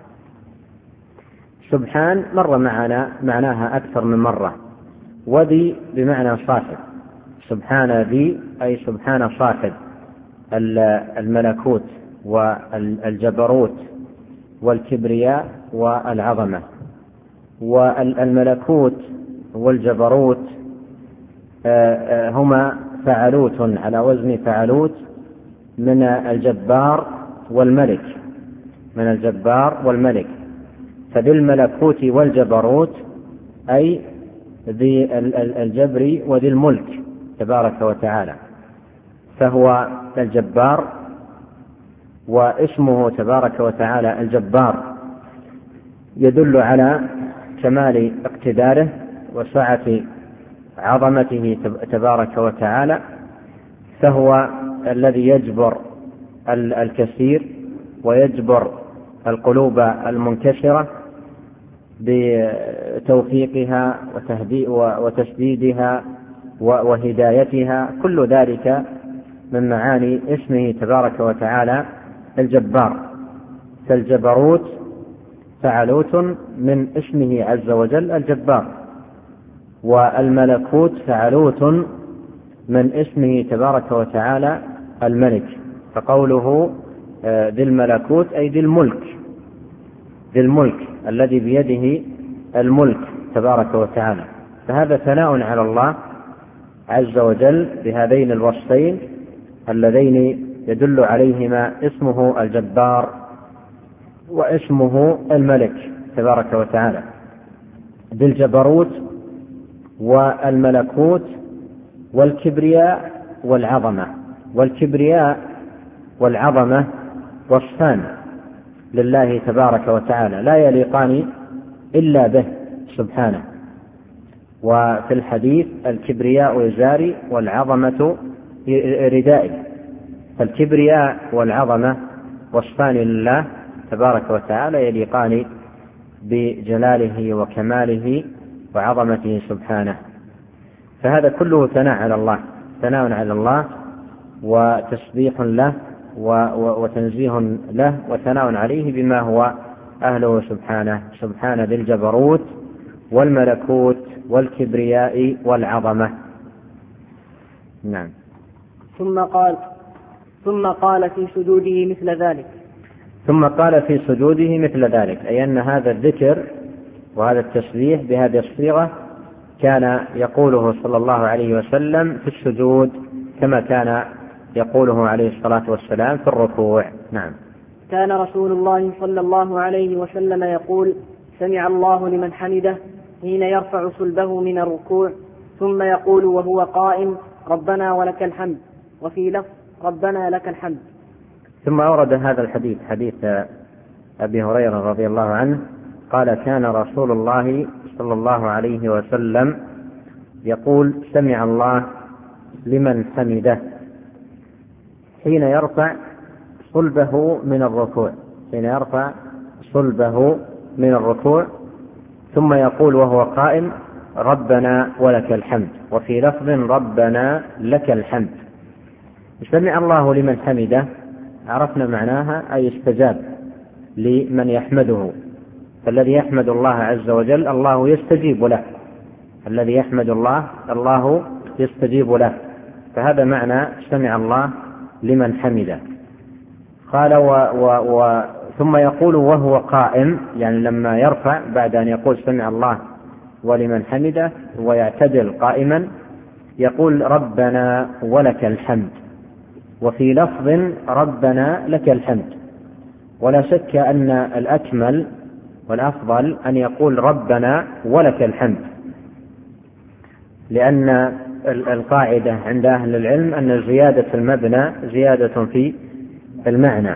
سبحان مر معناها أكثر من مرة، وذي بمعنى صاحب. سبحان ذي أي سبحان صاحب الملكوت والجبروت والكبرياء والعظمة. والملكوت والجبروت هما فعلوت على وزن فعلوت من الجبار والملك. فذي الملكوت والجبروت أي ذي الجبر وذي الملك تبارك وتعالى، فهو الجبار، واسمه تبارك وتعالى الجبار يدل على كمال اقتداره وسعة عظمته تبارك وتعالى، فهو الذي يجبر الكثير ويجبر القلوب المنكسرة بتوفيقها وتسديدها وهدايتها. كل ذلك من معاني اسمه تبارك وتعالى الجبار. فالجبروت فعلوت من اسمه عز وجل الجبار، والملكوت فعلوت من اسمه تبارك وتعالى الملك. فقوله ذي الملكوت أي ذي الملك الذي بيده الملك تبارك وتعالى. فهذا ثناء على الله عز وجل بهذين الوصفين اللذين يدل عليهما اسمه الجبار واسمه الملك تبارك وتعالى. بالجبروت والملكوت والكبرياء والعظمة. والكبرياء والعظمة وصفان لله تبارك وتعالى لا يليقان إلا به سبحانه. وفي الحديث الكبرياء إزاري والعظمة ردائي. فالكبرياء والعظمة وصفان لله تبارك وتعالى يليقان بجلاله وكماله وعظمته سبحانه. فهذا كله ثناء على الله وتسبيح له وتنزيه له وثناء عليه بما هو أهله سبحانه. سبحان ذي الجبروت والملكوت والكبرياء والعظمة. نعم. ثم قال في سجوده مثل ذلك. أي أن هذا الذكر وهذا التسبيح بهذه الصيغة كان يقوله صلى الله عليه وسلم في السجود كما كان يقوله عليه الصلاة والسلام في الركوع. نعم. كان رسول الله صلى الله عليه وسلم يقول سمع الله لمن حمده حين يرفع صلبه من الركوع، ثم يقول وهو قائم ربنا ولك الحمد، وفي لفظ ربنا لك الحمد. ثم أورد هذا الحديث حديث أبي هريرة رضي الله عنه قال كان رسول الله صلى الله عليه وسلم يقول سمع الله لمن حمده حين يرفع صلبه من الركوع، ثم يقول وهو قائم ربنا ولك الحمد، وفي لفظ ربنا لك الحمد. سمع الله لمن حمده عرفنا معناها أي استجاب لمن يحمده. فالذي يحمد الله عز وجل الله يستجيب له، الذي يحمد الله يستجيب له. فهذا معنى سمع الله لمن حمده. قال ثم يقول وهو قائم، يعني لما يرفع بعد أن يقول سمع الله ولمن حمده ويعتدل قائما يقول ربنا ولك الحمد، وفي لفظ ربنا لك الحمد. ولا شك أن الأكمل والأفضل أن يقول ربنا ولك الحمد، لأن القاعدة عند أهل العلم أن زيادة المبنى زيادة في المعنى،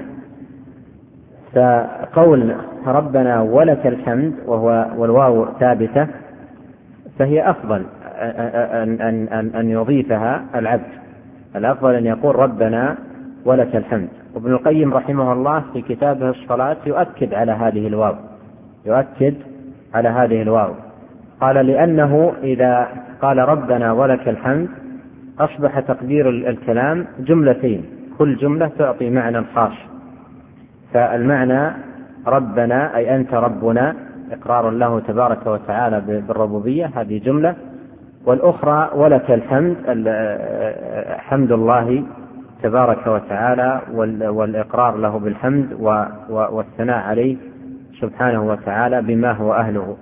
فقول ربنا ولك الحمد والواو ثابتة فهي أفضل أن يضيفها العبد، الأفضل أن يقول ربنا ولك الحمد. وابن القيم رحمه الله في كتابه الصلاة يؤكد على هذه الواو، قال لأنه إذا قال ربنا ولك الحمد أصبح تقدير الكلام جملتين، كل جملة تعطي معنى خاص، فالمعنى ربنا أي أنت ربنا إقرار له تبارك وتعالى بالربوبية، هذه جملة، والأخرى ولك الحمد حمد الله تبارك وتعالى والإقرار له بالحمد والثناء عليه سبحانه وتعالى بما هو أهله.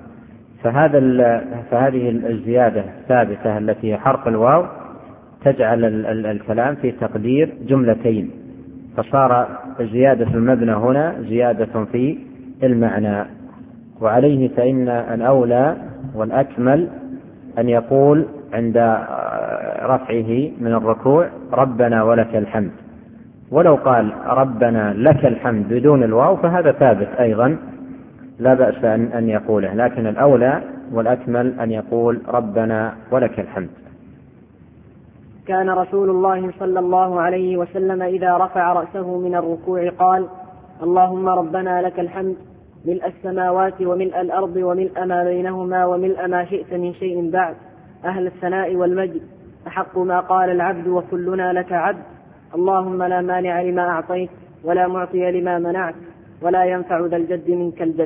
فهذه الزيادة الثابتة التي هي حرف الواو تجعل الكلام في تقدير جملتين، فصار زيادة المبنى هنا زيادة في المعنى. وعليه فإن الأولى والأكمل أن يقول عند رفعه من الركوع ربنا ولك الحمد، ولو قال ربنا لك الحمد بدون الواو فهذا ثابت أيضا لا بأس أن يقوله، لكن الأولى والأكمل أن يقول ربنا ولك الحمد. كان رسول الله صلى الله عليه وسلم إذا رفع رأسه من الركوع قال اللهم ربنا لك الحمد ملء السماوات وملء الأرض وملء ما بينهما وملء ما شئت من شيء بعد، أهل الثناء والمجد، أحق ما قال العبد وكلنا لك عبد، اللهم لا مانع لما أعطيت ولا معطي لما منعت ولا ينفع ذا الجد منك الجد.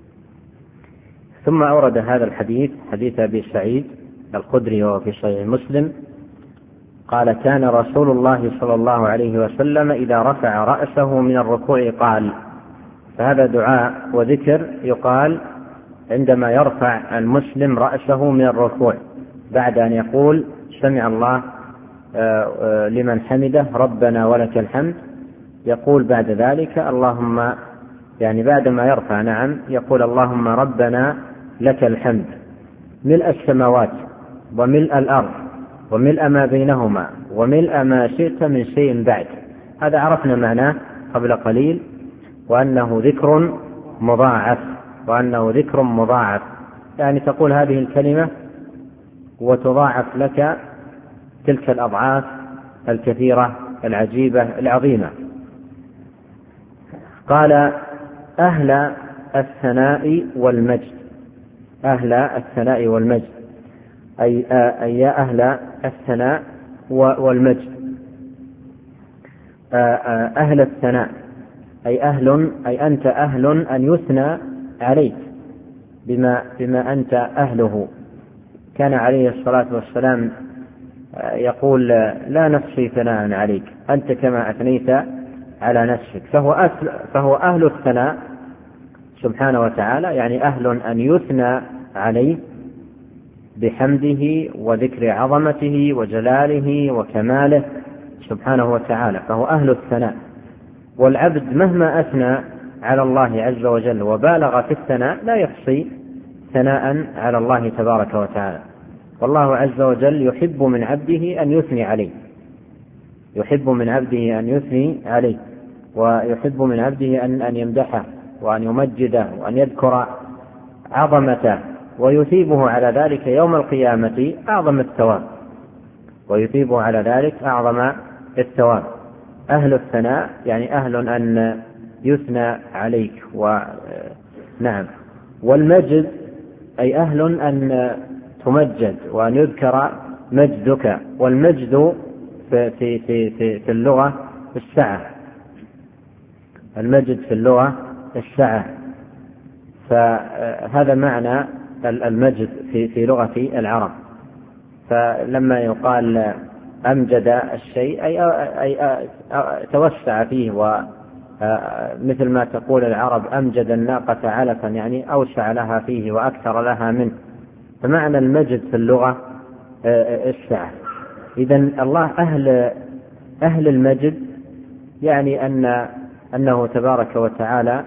ثم أورد هذا الحديث حديث أبي سعيد الخدري وهو في صحيح مسلم قال كان رسول الله صلى الله عليه وسلم إذا رفع رأسه من الركوع قال، فهذا دعاء وذكر يقال عندما يرفع المسلم رأسه من الركوع بعد أن يقول سمع الله لمن حمده ربنا ولك الحمد، يقول بعد ذلك اللهم، يعني بعد ما يرفع نعم يقول اللهم ربنا لك الحمد ملء السماوات وملء الأرض وملء ما بينهما وملء ما شئت من شيء بعد. هذا عرفنا معناه قبل قليل، وأنه ذكر مضاعف، يعني تقول هذه الكلمة وتضاعف لك تلك الأضعاف الكثيرة العجيبة العظيمة. قال أهل الثناء والمجد، أهل الثناء والمجد أي يا أهل الثناء والمجد. أهل الثناء أي أنت أهل أن يثنى عليك بما أنت أهله. كان عليه الصلاة والسلام يقول لا نحصي ثناء عليك أنت كما أثنيت على نفسك، فهو أهل الثناء سبحانه وتعالى، يعني أهل أن يثنى عليه بحمده وذكر عظمته وجلاله وكماله سبحانه وتعالى، فهو أهل الثناء. والعبد مهما أثنى على الله عز وجل وبالغ في الثناء لا يحصي ثناء على الله تبارك وتعالى، والله عز وجل يحب من عبده أن يثني عليه، ويحب من عبده أن يمدحه وأن يمجده وأن يذكر عظمته، ويثيبه على ذلك يوم القيامة أعظم الثواب. أهل الثناء يعني أهل أن يثنى عليك نعم. والمجد أي أهل أن تمجد وأن يذكر مجدك، والمجد في اللغة السعة، المجد في اللغة السعة، فهذا معنى المجد في لغة العرب. فلما يقال أمجد الشيء أي توسع فيه، ومثل ما تقول العرب أمجد الناقة علفا، يعني أوسع لها فيه وأكثر لها منه. فمعنى المجد في اللغة السعة. إذن الله أهل المجد، يعني أنه تبارك وتعالى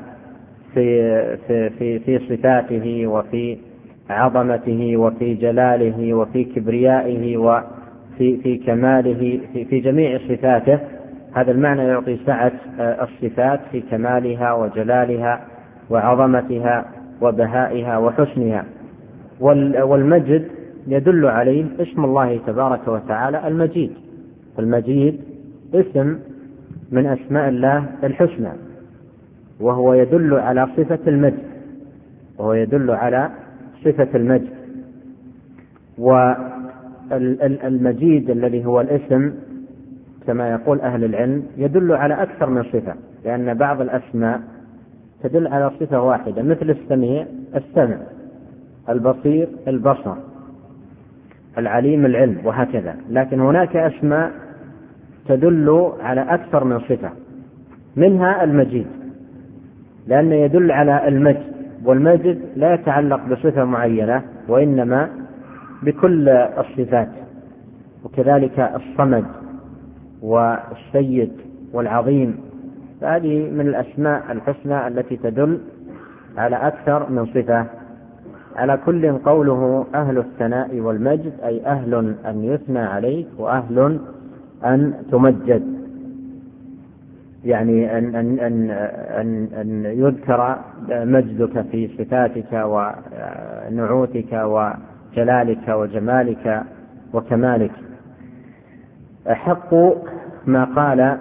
في صفاته وفي عظمته وفي جلاله وفي كبريائه وفي كماله في جميع صفاته. هذا المعنى يعطي سعة الصفات في كمالها وجلالها وعظمتها وبهائها وحسنها. والمجد يدل عليه اسم الله تبارك وتعالى المجيد. المجيد اسم من أسماء الله الحسنى، وهو يدل على صفة المجد. والمجيد الذي هو الاسم كما يقول أهل العلم يدل على أكثر من صفة، لأن بعض الأسماء تدل على صفة واحدة، مثل السميع السمع، البصير البصر، العليم العلم، وهكذا. لكن هناك أسماء تدل على أكثر من صفة، منها المجيد، لأنه يدل على المجد، والمجد لا يتعلق بصفة معينة وإنما بكل الصفات. وكذلك الصمد والسيد والعظيم، فهذه من الأسماء الحسنى التي تدل على أكثر من صفة. على كل قوله أهل الثناء والمجد أي أهل أن يثنى عليك وأهل أن تمجد، يعني أن يذكر مجدك في صفاتك ونعوتك وجلالك وجمالك وكمالك. أحق ما قال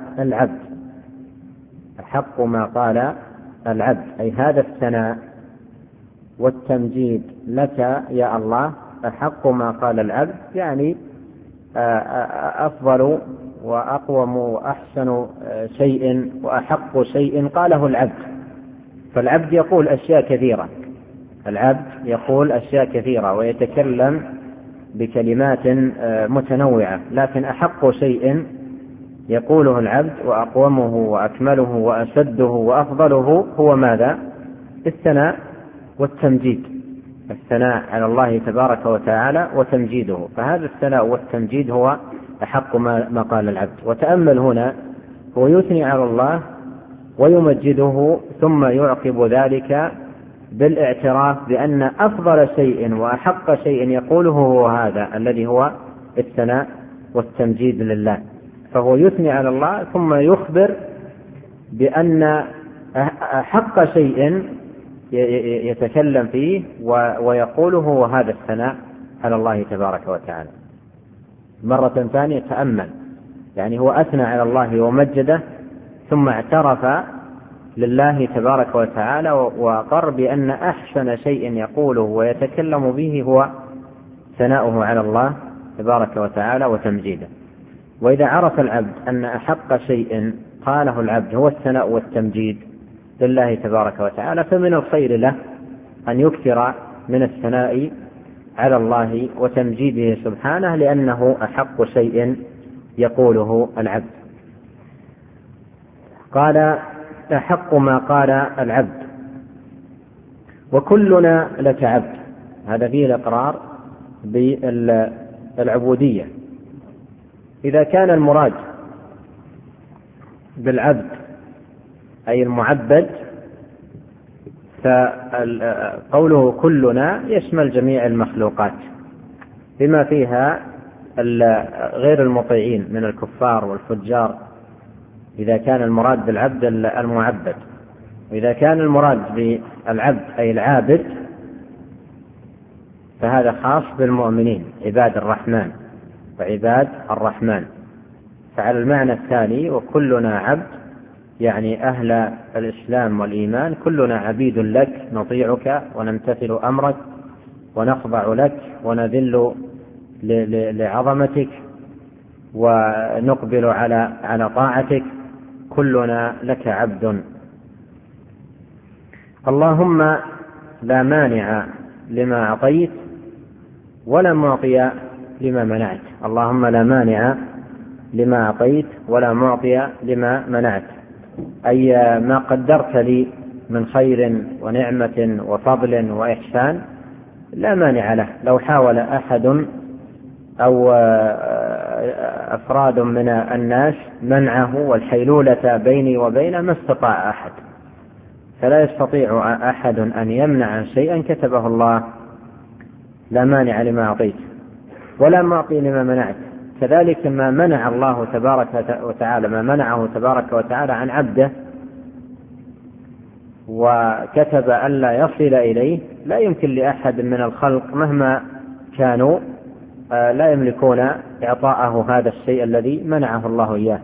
العبد أي هذا الثناء والتمجيد لك يا الله أحق ما قال العبد، يعني أفضل وأقوم وأحسن شيء وأحق شيء قاله العبد. فالعبد يقول أشياء كثيرة ويتكلم بكلمات متنوعة، لكن أحق شيء يقوله العبد وأقومه وأكمله وأسده وأفضله هو ماذا؟ الثناء والتمجيد، الثناء على الله تبارك وتعالى وتمجيده. فهذا الثناء والتمجيد هو أحق ما قال العبد. وتأمل هنا، هو يثني على الله ويمجده، ثم يعقب ذلك بالاعتراف بأن أفضل شيء وأحق شيء يقوله هو هذا الذي هو الثناء والتمجيد لله. فهو يثني على الله ثم يخبر بأن أحق شيء يتكلم فيه ويقوله هو هذا الثناء على الله تبارك وتعالى. مرة ثانية تأمل، يعني هو أثنى على الله ومجده، ثم اعترف لله تبارك وتعالى وقر بأن أحسن شيء يقوله ويتكلم به هو ثناؤه على الله تبارك وتعالى وتمجيده. وإذا عرف العبد أن أحق شيء قاله العبد هو الثناء والتمجيد لله تبارك وتعالى، فمن الخير له أن يكثر من الثناء على الله وتمجيده سبحانه، لأنه أحق شيء يقوله العبد. قال أحق ما قال العبد وكلنا لك عبد. هذا فيه الإقرار بالعبودية. إذا كان المراد بالعبد أي المعبد، فقوله كلنا يشمل جميع المخلوقات بما فيها غير المطيعين من الكفار والفجار، إذا كان المراد بالعبد المعبد. وإذا كان المراد بالعبد أي العابد، فهذا خاص بالمؤمنين عباد الرحمن وعباد الرحمن. فعلى المعنى الثاني وكلنا عبد، يعني أهل الإسلام والإيمان كلنا عبيد لك، نطيعك ونمتثل أمرك ونخضع لك ونذل لعظمتك ونقبل على طاعتك، كلنا لك عبد. اللهم لا مانع لما أعطيت ولا معطي لما منعت. اللهم لا مانع لما أعطيت ولا معطي لما منعت، أي ما قدرت لي من خير ونعمة وفضل وإحسان لا مانع له. لو حاول أحد أو أفراد من الناس منعه والحيلولة بيني وبينه ما استطاع أحد، فلا يستطيع أحد أن يمنع شيئا كتبه الله. لا مانع لما أعطيت ولا معطي لما منعت. كذلك ما منع الله تبارك وتعالى، ما منعه تبارك وتعالى عن عبده وكتب ألا يصل إليه، لا يمكن لأحد من الخلق مهما كانوا لا يملكون إعطاءه هذا الشيء الذي منعه الله إياه.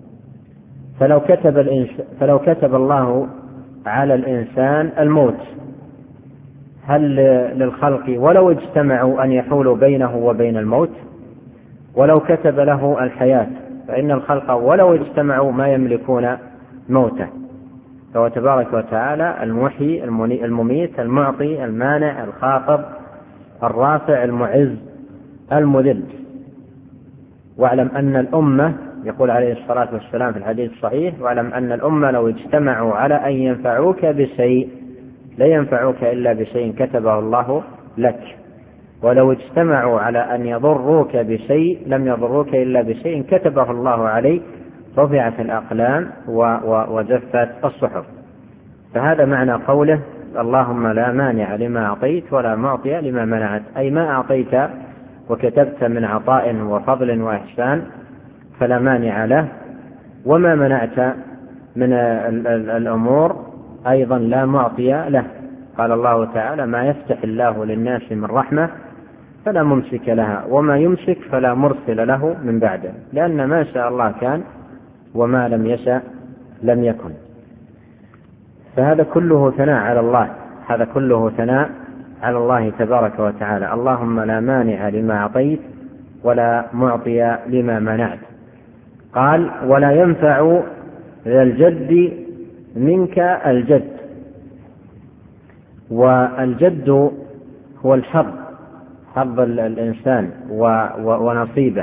فلو كتب الله على الإنسان الموت، هل للخلق ولو اجتمعوا أن يحولوا بينه وبين الموت؟ ولو كتب له الحياة فإن الخلق ولو اجتمعوا ما يملكون موته. فهو تبارك وتعالى المحيي المميت المعطي المانع الخافض الرافع المعز المذل. واعلم أن الأمة، يقول عليه الصلاة والسلام في الحديث الصحيح: واعلم أن الأمة لو اجتمعوا على أن ينفعوك بشيء لا ينفعوك إلا بشيء كتبه الله لك، ولو اجتمعوا على أن يضروك بشيء لم يضروك إلا بشيء كتبه الله عليك، رفعت الأقلام وجفت الصحف. فهذا معنى قوله: اللهم لا مانع لما أعطيت ولا معطي لما منعت، أي ما أعطيت وكتبت من عطاء وفضل وإحسان فلا مانع له، وما منعت من الأمور أيضا لا معطي له. قال الله تعالى: ما يفتح الله للناس من رحمة فلا ممسك لها وما يمسك فلا مرسل له من بعده، لأن ما شاء الله كان وما لم يشأ لم يكن. فهذا كله ثناء على الله، هذا كله ثناء على الله تبارك وتعالى. اللهم لا مانع لما أعطيت ولا معطي لما منعت. قال: ولا ينفع ذا الجد منك الجد. والجد هو الحظ، حظ الإنسان ونصيبه.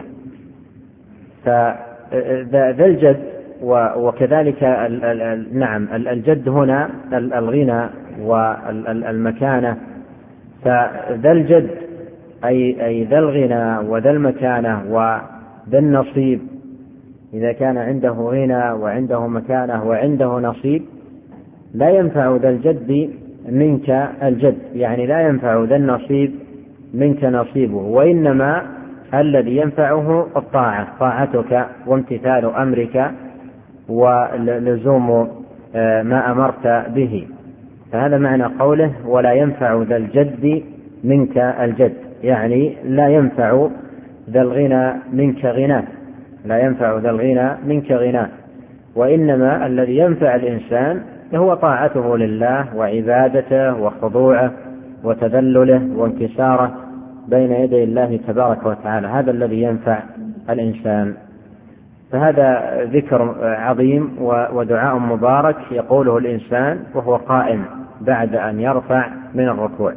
فذا الجد وكذلك نعم الجد هنا الغنى والمكانة. فذا الجد أي ذا الغنى وذا المكانة وذا النصيب، إذا كان عنده غنى وعنده مكانة وعنده نصيب لا ينفع ذا الجد منك الجد، يعني لا ينفع ذا النصيب منك نصيبه، وإنما الذي ينفعه الطاعة، طاعتك وامتثال أمرك ولزوم ما أمرت به. فهذا معنى قوله: ولا ينفع ذا الجد منك الجد، يعني لا ينفع ذا الغنى منك غناه، لا ينفع ذا الغنى منك غناه، وإنما الذي ينفع الإنسان هو طاعته لله وعبادته وخضوعه وتذلله وانكساره بين يدي الله تبارك وتعالى، هذا الذي ينفع الإنسان. فهذا ذكر عظيم ودعاء مبارك يقوله الإنسان وهو قائم بعد أن يرفع من الركوع.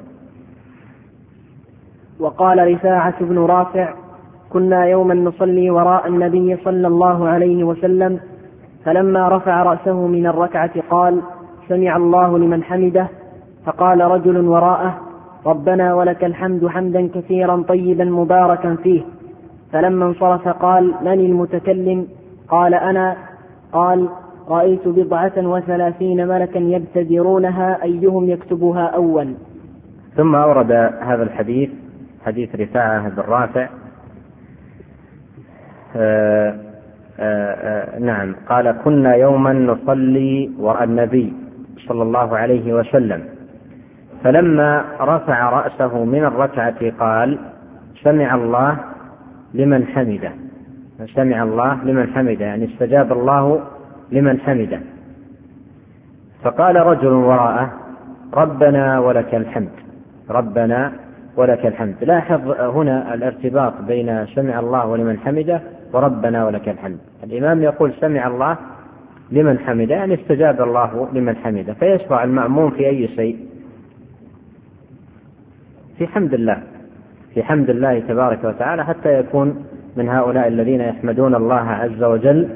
وقال رفاعة بن رافع: كنا يوما نصلي وراء النبي صلى الله عليه وسلم، فلما رفع رأسه من الركعة قال: سمع الله لمن حمده. فقال رجل وراءه: ربنا ولك الحمد حمدا كثيرا طيبا مباركا فيه. فلما انصرف قال: من المتكلم؟ قال: أنا. قال: رأيت 37 ملكا يبتدرونها أيهم يكتبها أول. ثم أورد هذا الحديث، حديث رفاعة بن رافع، نعم، قال: كنا يوما نصلي وراء النبي صلى الله عليه وسلم، فلما رفع رأسه من الركعة قال: سمع الله لمن حمده. سمع الله لمن حمده، يعني استجاب الله لمن حمده. فقال رجل وراءه: ربنا ولك الحمد، ربنا ولك الحمد. لاحظ هنا الارتباط بين سمع الله ولمن حمده وربنا ولك الحمد. الإمام يقول سمع الله لمن حمده، يعني استجاب الله لمن حمده، فيشرع المأموم في أي شيء؟ في حمد الله، في حمد الله تبارك وتعالى، حتى يكون من هؤلاء الذين يحمدون الله عز وجل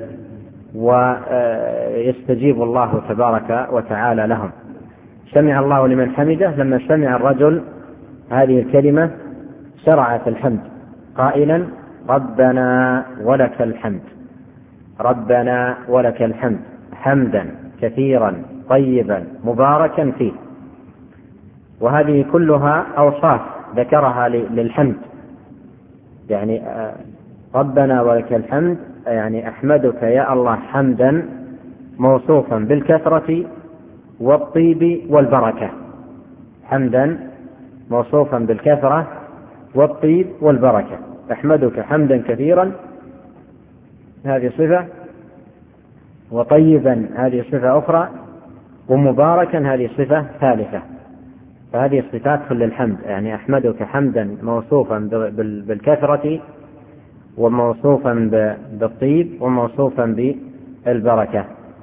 ويستجيب الله تبارك وتعالى لهم. سمع الله لمن حمده، لما سمع الرجل هذه الكلمة شرع في الحمد قائلا ربنا ولك الحمد، ربنا ولك الحمد حمدا كثيرا طيبا مباركا فيه. وهذه كلها أوصاف ذكرها للحمد، يعني ربنا ولك الحمد يعني أحمدك يا الله حمدا موصوفا بالكثرة والطيب والبركة، حمدا موصوفا بالكثرة والطيب والبركة. أحمدك حمدا كثيرا هذه صفة، وطيبا هذه صفة أخرى، ومباركا هذه صفة ثالثة. فهذه الصفات كل الحمد، يعني أحمدك حمدا موصوفا بالكثرة وموصوفا بالطيب وموصوفا بالبركة.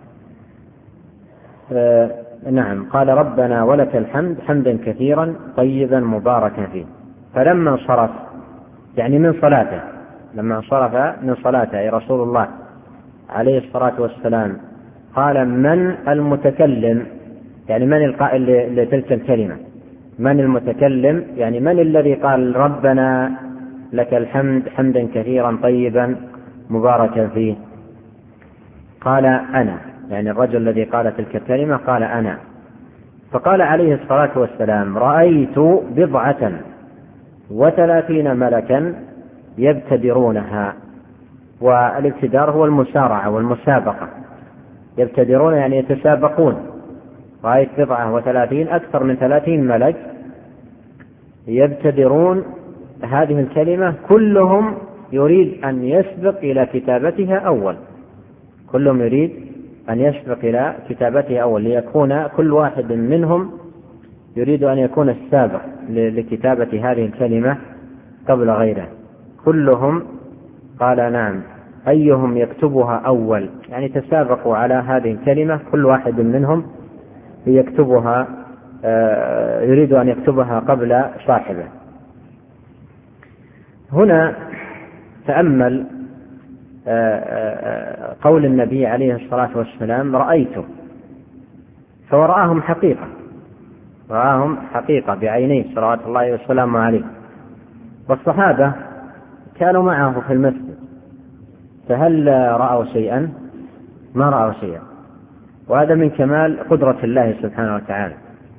نعم، قال ربنا ولك الحمد حمدا كثيرا طيبا مباركا فيه. فلما انصرف يعني من صلاته، لما انصرف من صلاته أي رسول الله عليه الصلاة والسلام قال من المتكلم، يعني من القائل لتلك الكلمة، من المتكلم يعني من الذي قال ربنا لك الحمد حمدا كثيرا طيبا مباركا فيه؟ قال أنا، يعني الرجل الذي قال تلك الكلمة قال أنا. فقال عليه الصلاة والسلام رأيت 39 ملكا يبتدرونها، والابتدار هو المسارعة والمسابقة، يبتدرون يعني يتسابقون. رأيت 39 أكثر من 30 ملك يبتدرون هذه الكلمة، كلهم يريد أن يسبق إلى كتابتها أول، كلهم يريد أن يسبق إلى كتابتها أول، ليكون كل واحد منهم يريد أن يكون السابق لكتابة هذه الكلمة قبل غيره. كلهم قال نعم أيهم يكتبها أول، يعني تسابقوا على هذه الكلمة، كل واحد منهم يكتبها يريد أن يكتبها قبل صاحبه. هنا تأمل قول النبي عليه الصلاة والسلام رأيته، فورآهم حقيقة، رآهم حقيقة بعينيه صلوات الله وسلامه عليه. والصحابة كانوا معه في المسجد، فهل رأوا شيئا؟ ما رأوا شيئا، وهذا من كمال قدرة الله سبحانه وتعالى.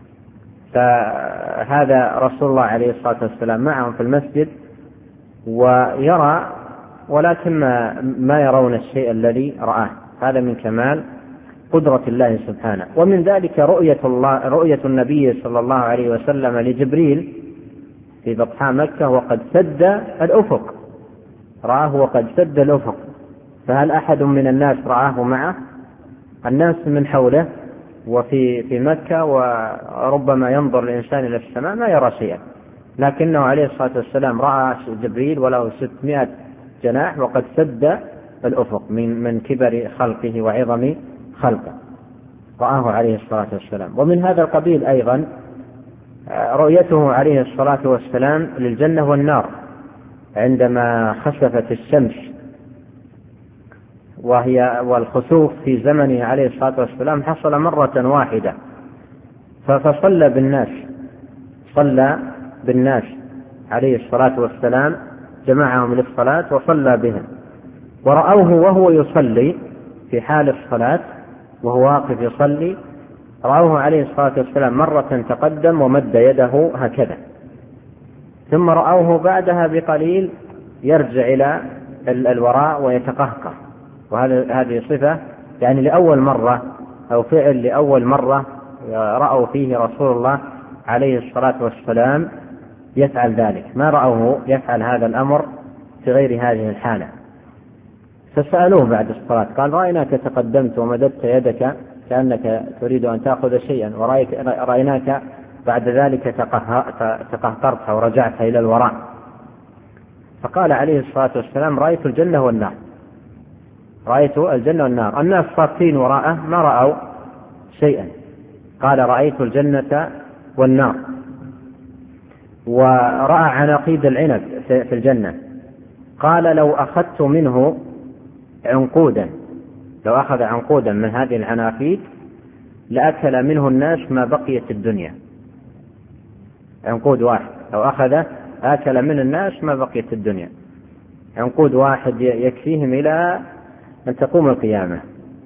فهذا رسول الله عليه الصلاة والسلام معهم في المسجد ويرى، ولكن ما يرون الشيء الذي رآه، هذا من كمال قدرة الله سبحانه. ومن ذلك رؤية النبي صلى الله عليه وسلم لجبريل في بطحاء مكة وقد سد الأفق، رآه وقد سد الأفق. فهل أحد من الناس رآه معه؟ الناس من حوله وفي مكة، وربما ينظر الإنسان إلى السماء ما يرى شيئا، لكنه عليه الصلاة والسلام رأى جبريل وله 600 جناح وقد سد الأفق من كبر خلقه وعظم خلقه، رآه عليه الصلاة والسلام. ومن هذا القبيل أيضا رؤيته عليه الصلاة والسلام للجنة والنار عندما خسفت الشمس، والخسوف في زمنه عليه الصلاة والسلام حصل مرة واحدة، فصلى بالناس عليه الصلاة والسلام، جمعهم للصلاة وصلى بهم، ورأوه وهو يصلي في حال الصلاة وهو واقف يصلي، رأوه عليه الصلاة والسلام مرة تقدم ومد يده هكذا، ثم رأوه بعدها بقليل يرجع إلى الوراء ويتقهقر. وهذه صفة يعني لأول مرة أو فعل لأول مرة رأوا فيه رسول الله عليه الصلاة والسلام يفعل ذلك، ما رأوه يفعل هذا الأمر في غير هذه الحالة. فسألوه بعد الصلاة قال رأيناك تقدمت ومددت يدك كأنك تريد أن تأخذ شيئا، ورأيناك بعد ذلك تقهقرت ورجعت إلى الوراء. فقال عليه الصلاة والسلام رأيت الجنة والنار، رأيت الجنة والنار. الناس صافين وراءه ما رأوا شيئا، قال رأيت الجنة والنار، ورأى عناقيد العنب في الجنة، قال لو أخذت منه عنقودا، لو أخذ عنقودا من هذه العناقيد لأكل منه الناس ما بقيت الدنيا. عنقود واحد لو أخذ أكل من الناس ما بقيت الدنيا. عنقود واحد يكفيهم إلى أن تقوم القيامة.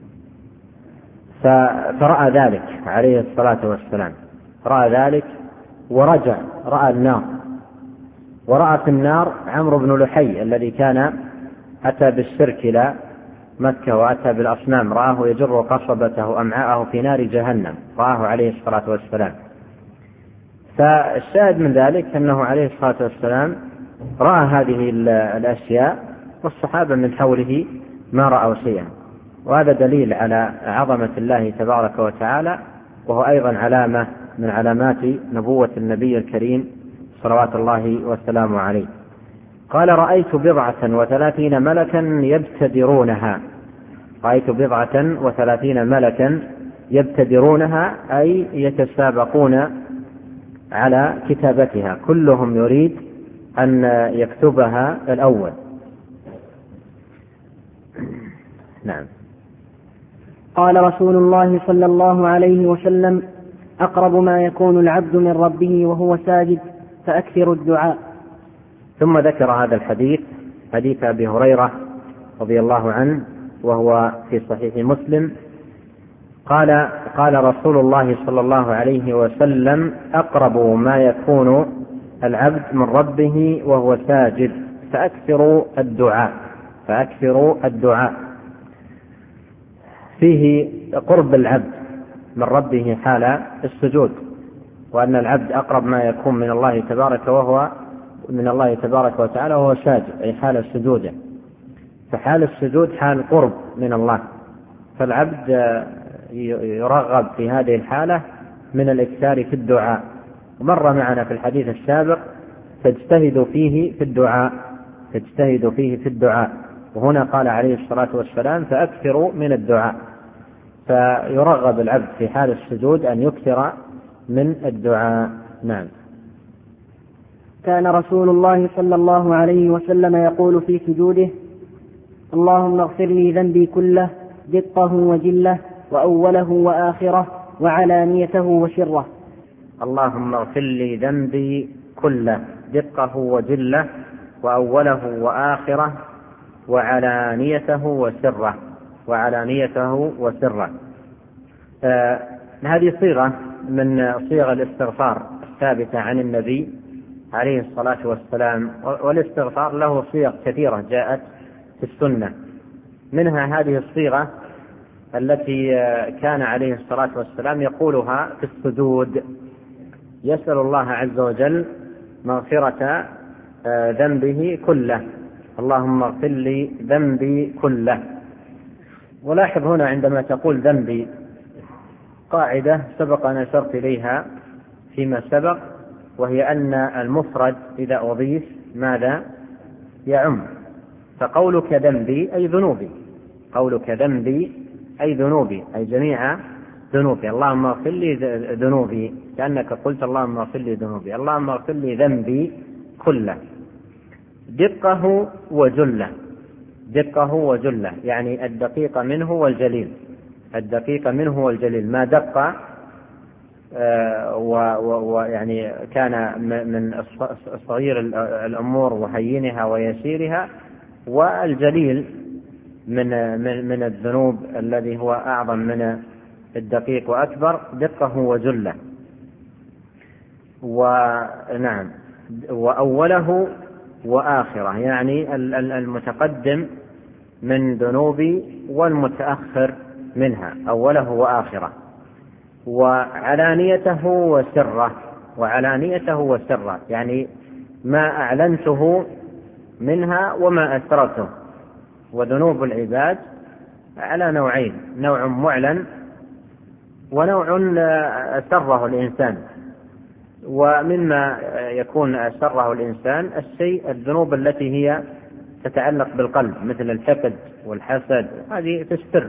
فرأى ذلك عليه الصلاة والسلام، رأى ذلك ورجع، رأى النار، ورأى في النار عمرو بن لحي الذي كان أتى بالشرك إلى مكة وأتى بالأصنام، رآه يجر قصبته أمعاءه في نار جهنم، رآه عليه الصلاة والسلام. فالشاهد من ذلك أنه عليه الصلاة والسلام رأى هذه الأشياء والصحابة من حوله ما رأوا شيئا، وهذا دليل على عظمة الله تبارك وتعالى، وهو أيضا علامة من علامات نبوة النبي الكريم صلوات الله وسلامه عليه. قال رأيت 37 ملكا يبتدرونها، رأيت 37 ملكا يبتدرونها أي يتسابقون على كتابتها، كلهم يريد أن يكتبها الأول. نعم. قال رسول الله صلى الله عليه وسلم: أقرب ما يكون العبد من ربه وهو ساجد فأكثر الدعاء. ثم ذكر هذا الحديث، حديث أبي هريرة رضي الله عنه وهو في صحيح مسلم، قال رسول الله صلى الله عليه وسلم: أقرب ما يكون العبد من ربه وهو ساجد فأكثروا الدعاء، فأكثروا الدعاء. فيه قرب العبد من ربه حال السجود، وأن العبد أقرب ما يكون من الله تبارك وتعالى وهو ساجد، أي حال سجوده. فحال السجود حال قرب من الله، فالعبد يرغب في هذه الحالة من الإكثار في الدعاء. مر معنا في الحديث السابق: تجتهد فيه في الدعاء، وهنا قال عليه الصلاة والسلام: فأكثروا من الدعاء. فيرغب العبد في حال السجود أن يكثر من الدعاء. نعم. كان رسول الله صلى الله عليه وسلم يقول في سجوده: اللهم اغفر لي ذنبي كله دقه وجله وأوله وآخره وعلانيته وسره. اللهم اغفر لي ذنبي كله دقه وجله وأوله وآخره وعلانيته وسره. هذه صيغة من صيغ الاستغفار الثابتة عن النبي عليه الصلاة والسلام، والاستغفار له صيغ كثيرة جاءت في السنة، منها هذه الصيغة التي كان عليه الصلاة والسلام يقولها في السجود، يسأل الله عز وجل مغفرة ذنبه كله. اللهم اغفر لي ذنبي كله. ولاحظ هنا عندما تقول ذنبي قاعدة سبق أن أشرت إليها فيما سبق، وهي أن المفرد إذا أضيف ماذا يعم؟ فقولك ذنبي أي ذنوبي، قولك ذنبي أي ذنوبي، أي جميع ذنوبي. اللهم اغفر لي ذنوبي، كأنك قلت اللهم اغفر لي ذنوبي. اللهم اغفر لي ذنبي كله دقه وجله، يعني الدقيق منه والجليل، ما دق ويعني كان من صغير الأمور وهينها ويسيرها، والجليل من الذنوب الذي هو أعظم من الدقيق وأكبر، دقه وجله. ونعم. وأوله وآخرة، يعني المتقدم من ذنوبي والمتأخر منها، أوله وآخرة. وعلانيته وسره، يعني ما أعلنته منها وما أسررته. وذنوب العباد على نوعين: نوع معلن ونوع سره الإنسان. ومما يكون سره الإنسان الذنوب التي هي تتعلق بالقلب، مثل الحقد والحسد، هذه في السر.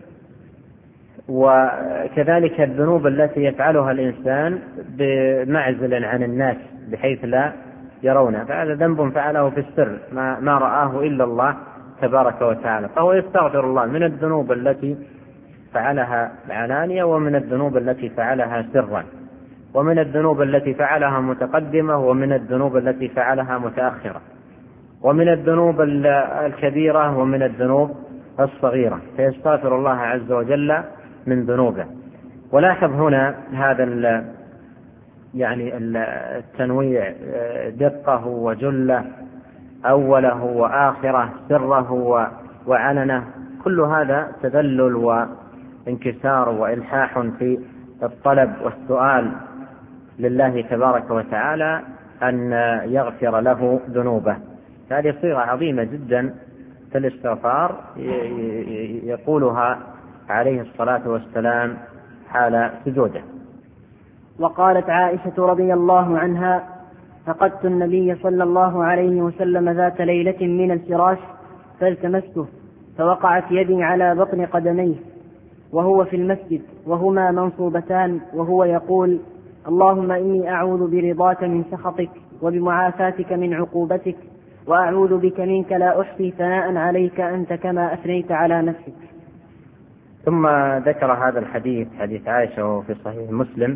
وكذلك الذنوب التي يفعلها الإنسان بمعزل عن الناس بحيث لا يرونه، فهذا ذنب فعله في السر ما رآه إلا الله تبارك وتعالى، فهو يستغفر الله من الذنوب التي فعلها علانية، ومن الذنوب التي فعلها سرا، ومن الذنوب التي فعلها متقدمة، ومن الذنوب التي فعلها متأخرة، ومن الذنوب الكبيرة، ومن الذنوب الصغيرة، فيستغفر الله عز وجل من ذنوبه. ولاحظ هنا هذا يعني التنويع، دقه وجله، أوله وآخره، سره وعلنه، كل هذا تذلل وانكسار وإلحاح في الطلب والسؤال لله تبارك وتعالى أن يغفر له ذنوبه. هذه صيغة عظيمة جدا في الاستغفار يقولها عليه الصلاة والسلام حال سجوده. وقالت عائشة رضي الله عنها: فقدت النبي صلى الله عليه وسلم ذات ليلة من الفراش فالتمسته، فوقعت يدي على بطن قدميه وهو في المسجد وهما منصوبتان، وهو يقول: اللهم إني أعوذ برضاك من سخطك وبمعافاتك من عقوبتك، وأعوذ بك منك لا أحصي ثناء عليك أنت كما أثنيت على نفسك. ثم ذكر هذا الحديث، حديث عائشة في صحيح مسلم،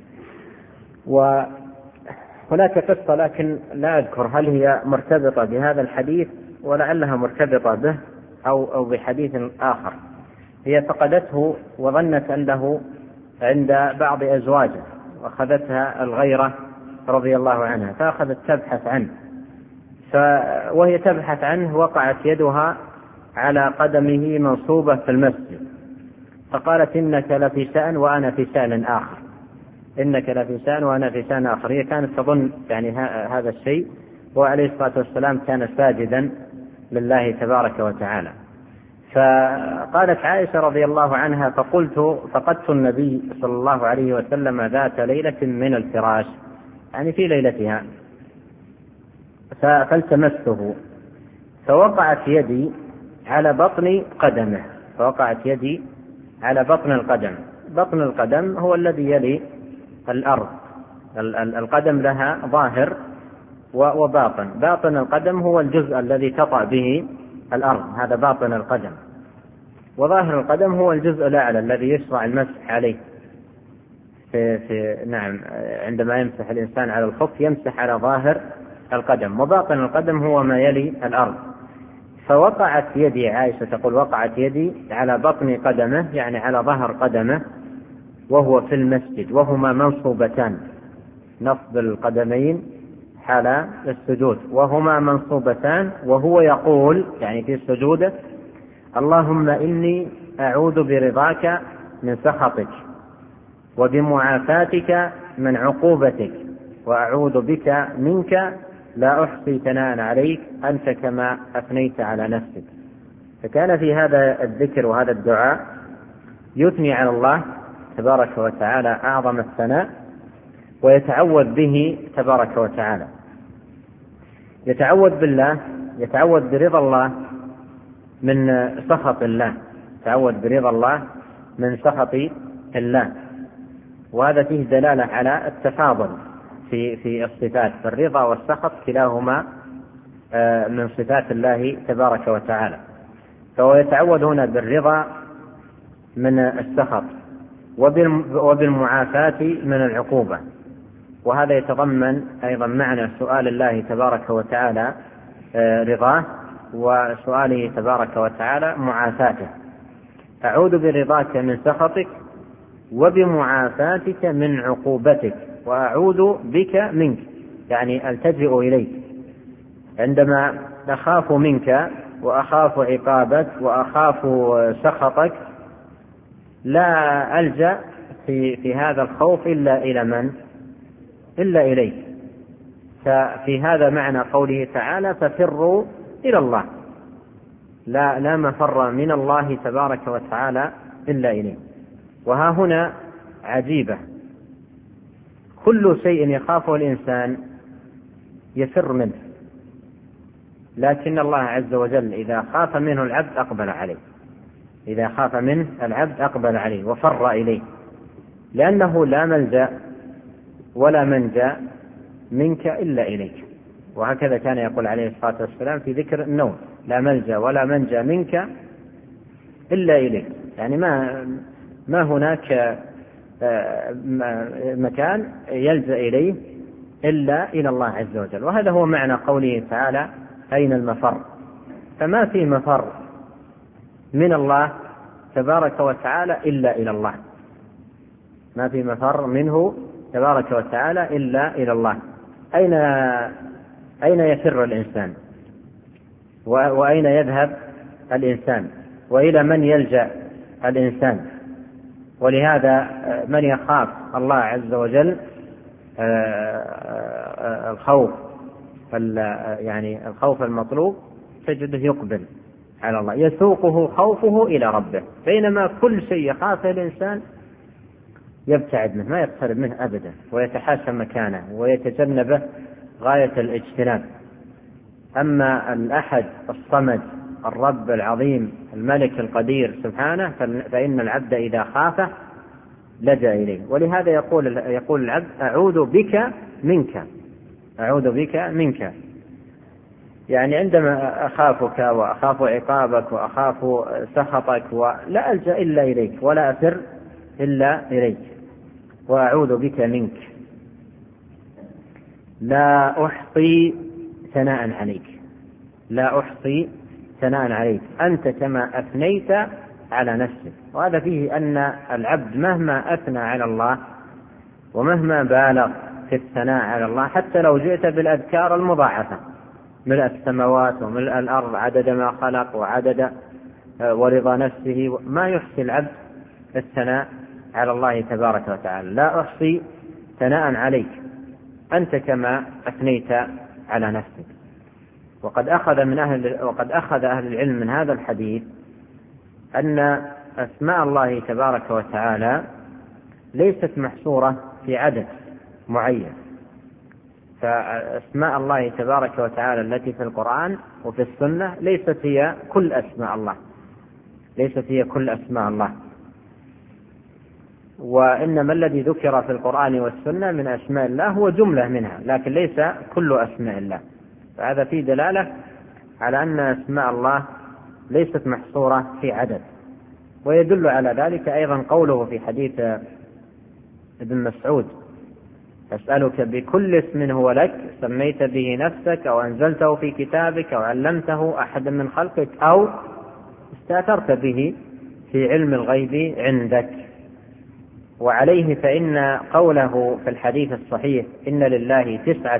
وهناك قصة لكن لا أذكر هل هي مرتبطة بهذا الحديث ولعلها مرتبطة به أو بحديث آخر. هي فقدته وظنت أنه عند بعض أزواجه، وأخذتها الغيرة رضي الله عنها، فأخذت تبحث عنه، وهي تبحث عنه وقعت يدها على قدمه منصوبة في المسجد، فقالت: إنك لفي شأن وأنا في شأن آخر، إنك لفي شأن وأنا في شأن آخر. هي كانت تظن يعني هذا الشيء، وعليه الصلاة والسلام كان ساجدا لله تبارك وتعالى. فقالت عائشة رضي الله عنها: فقدت النبي صلى الله عليه وسلم ذات ليلة من الفراش، يعني في ليلتها، فالتمسته فوقعت يدي على بطن قدمه، فوقعت يدي على بطن القدم. بطن القدم هو الذي يلي الأرض، القدم لها ظاهر وباطن. باطن القدم هو الجزء الذي تطأ به الأرض، هذا باطن القدم. وظاهر القدم هو الجزء الأعلى الذي يشرع المسح عليه نعم، عندما يمسح الإنسان على الخف يمسح على ظاهر القدم، وباطن القدم هو ما يلي الأرض. فوقعت يدي، عائشة تقول: وقعت يدي على بطن قدمه، يعني على ظهر قدمه، وهو في المسجد، وهما منصوبتان، نصب القدمين حال السجود، وهما منصوبتان، وهو يقول يعني في سجوده: اللهم إني أعوذ برضاك من سخطك وبمعافاتك من عقوبتك، وأعوذ بك منك لا أحصي ثناء عليك أنت كما أثنيت على نفسك. فكان في هذا الذكر وهذا الدعاء يثني على الله تبارك وتعالى أعظم الثناء، ويتعوذ به تبارك وتعالى، يتعوذ بالله، يتعوذ برضا الله من سخط الله، يتعوذ برضا الله من سخط الله. وهذا فيه دلالة على التفاضل في الصفات، فالرضا والسخط كلاهما من صفات الله تبارك وتعالى. فهو يتعوذ هنا بالرضا من السخط، وبالمعافاة من العقوبة. وهذا يتضمن أيضا معنى سؤال الله تبارك وتعالى رضاه، وسؤاله تبارك وتعالى معافاته. أعوذ برضاك من سخطك وبمعافاتك من عقوبتك، وأعوذ بك منك، يعني ألتجئ إليك عندما أخاف منك وأخاف عقابك وأخاف سخطك، لا ألجأ في هذا الخوف إلا إلى من؟ إلا إليك. ففي هذا معنى قوله تعالى: ففروا إلى الله، لا مفر من الله تبارك وتعالى إلا إليه. وها هنا عجيبة، كل شيء يخافه الإنسان يفر منه، لكن الله عز وجل إذا خاف منه العبد أقبل عليه، إذا خاف منه العبد أقبل عليه وفر إليه، لأنه لا ملجأ ولا منجا منك إلا إليك. وهكذا كان يقول عليه الصلاة والسلام في ذكر النوم: لا ملجأ ولا منجا منك إلا إليك. يعني ما هناك مكان يلجأ إليه إلا إلى الله عز وجل. وهذا هو معنى قوله تعالى: أين المفر؟ فما في مفر من الله تبارك وتعالى إلا إلى الله، ما في مفر منه تبارك وتعالى إلا إلى الله. أين يفر الإنسان؟ وأين يذهب الإنسان؟ وإلى من يلجأ الإنسان؟ ولهذا من يخاف الله عز وجل الخوف المطلوب تجده يقبل على الله، يسوقه خوفه إلى ربه، بينما كل شيء يخافه الإنسان يبتعد منه، ما يقترب منه أبدا، ويتحاشى مكانه ويتجنبه غاية الاجتناب. أما الأحد الصمد الرب العظيم الملك القدير سبحانه فإن العبد إذا خافه لجأ إليه. ولهذا يقول العبد: أعوذ بك منك، أعوذ بك منك. يعني عندما أخافك وأخاف عقابك وأخاف سخطك ولا ألجأ إلا إليك ولا أفر إلا إليك، وأعوذ بك منك. لا أحصي ثناء عليك، لا أحصي ثناء عليك، أنت كما أثنيت على نفسك. وهذا فيه أن العبد مهما أثنى على الله ومهما بالغ في الثناء على الله، حتى لو جئت بالأذكار المضاعفة ملء السماوات وملء الأرض عدد ما خلق وعدد ورضا نفسه، ما يحصي العبد الثناء على الله تبارك وتعالى. لا أحصي ثناء عليك، أنت كما أثنيت على نفسك. وقد أخذ أهل العلم من هذا الحديث أن أسماء الله تبارك وتعالى ليست محصورة في عدد معين، فأسماء الله تبارك وتعالى التي في القرآن وفي السنة ليست هي كل أسماء الله، ليست هي كل أسماء الله، وإنما الذي ذكر في القرآن والسنة من أسماء الله هو جملة منها، لكن ليس كل أسماء الله. فهذا فيه دلالة على أن أسماء الله ليست محصورة في عدد. ويدل على ذلك أيضا قوله في حديث ابن مسعود: أسألك بكل اسم هو لك سميت به نفسك أو أنزلته في كتابك أو علمته أحد من خلقك أو استأثرت به في علم الغيب عندك. وعليه فإن قوله في الحديث الصحيح: إن لله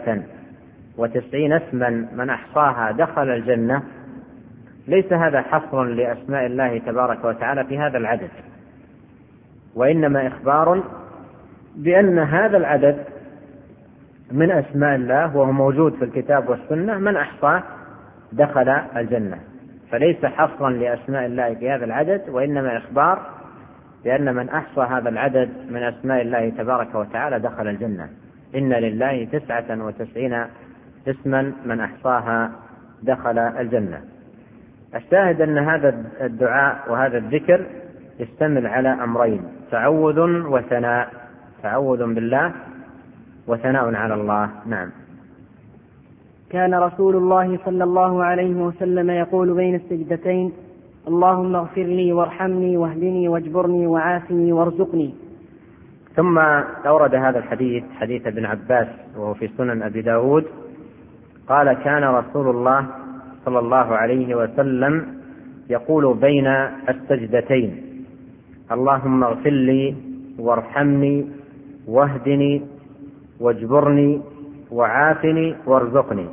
99 اسما من أحصاها دخل الجنة، ليس هذا حصر لأسماء الله تبارك وتعالى في هذا العدد، وإنما إخبار بأن هذا العدد من أسماء الله وهو موجود في الكتاب والسنة، من أحصاه دخل الجنة، فليس حصرا لأسماء الله في هذا العدد، وإنما إخبار بأن من أحصى هذا العدد من أسماء الله تبارك وتعالى دخل الجنة. إن لله 99 اسما من أحصاها دخل الجنة. الشاهد أن هذا الدعاء وهذا الذكر يشتمل على أمرين: تعوذ وثناء، تعوذ بالله وثناء على الله. نعم. كان رسول الله صلى الله عليه وسلم يقول بين السجدتين: اللهم اغفر لي وارحمني واهدني واجبرني وعافني وارزقني. ثم أورد هذا الحديث حديث ابن عباس وهو في سنن أبي داود قال: كان رسول الله صلى الله عليه وسلم يقول بين السجدتين: اللهم اغفر لي وارحمني واهدني واجبرني وعافني وارزقني،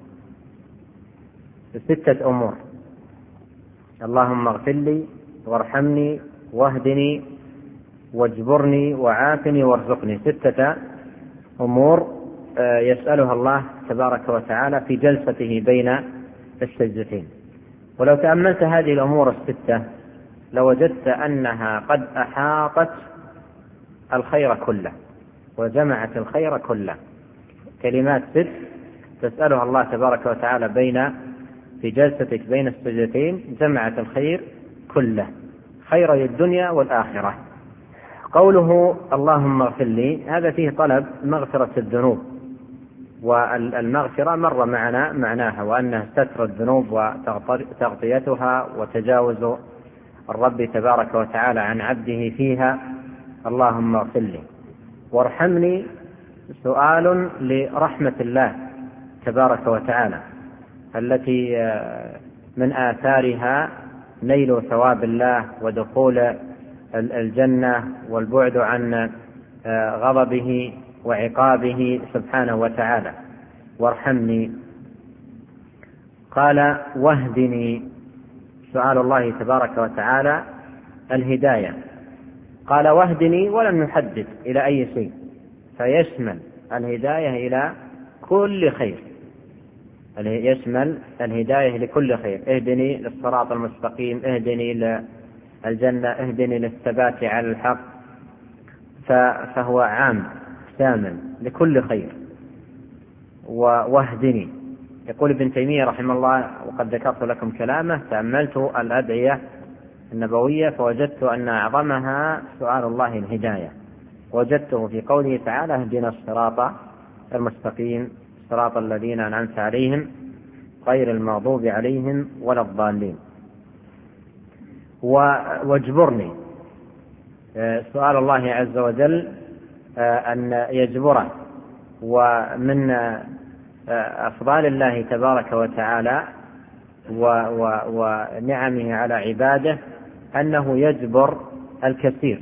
6 أمور: اللهم اغفر لي وارحمني واهدني واجبرني وعافني وارزقني، 6 أمور يسألها الله تبارك وتعالى في جلسته بين السجدتين. ولو تأملت هذه الأمور 6 لوجدت أنها قد أحاطت الخير كله وجمعت الخير كله. كلمات 6 تسألها الله تبارك وتعالى في جلستك بين السجدتين جمعت الخير كله، خيري الدنيا والآخرة. قوله اللهم اغفر لي هذا فيه طلب مغفرة الذنوب، والمغفرة مر معنا معناها، وأنها ستر الذنوب وتغطيتها وتجاوز الرب تبارك وتعالى عن عبده فيها. اللهم اغفر لي وارحمني سؤال لرحمة الله تبارك وتعالى التي من آثارها نيل ثواب الله ودخول الجنة والبعد عن غضبه وعقابه سبحانه وتعالى. وارحمني. قال واهدني، سؤال الله تبارك وتعالى الهداية. قال واهدني ولم يحدد إلى أي شيء، فيشمل الهداية إلى كل خير، يشمل الهداية لكل خير. اهدني للصراط المستقيم، اهدني للجنة، اهدني للثبات على الحق، فهو عام شامل لكل خير. واهدني. يقول ابن تيمية رحمه الله، وقد ذكرت لكم كلامه، تأملت الأدعية النبوية فوجدت أن أعظمها سؤال الله الهداية، وجدته في قوله تعالى اهدنا الصراط المستقيم صراط الذين أنعمت عليهم غير المغضوب عليهم ولا الضالين. واجبرني، سؤال الله عز وجل أن يجبره. ومن أفضال الله تبارك وتعالى ونعمه على عباده أنه يجبر الكثير.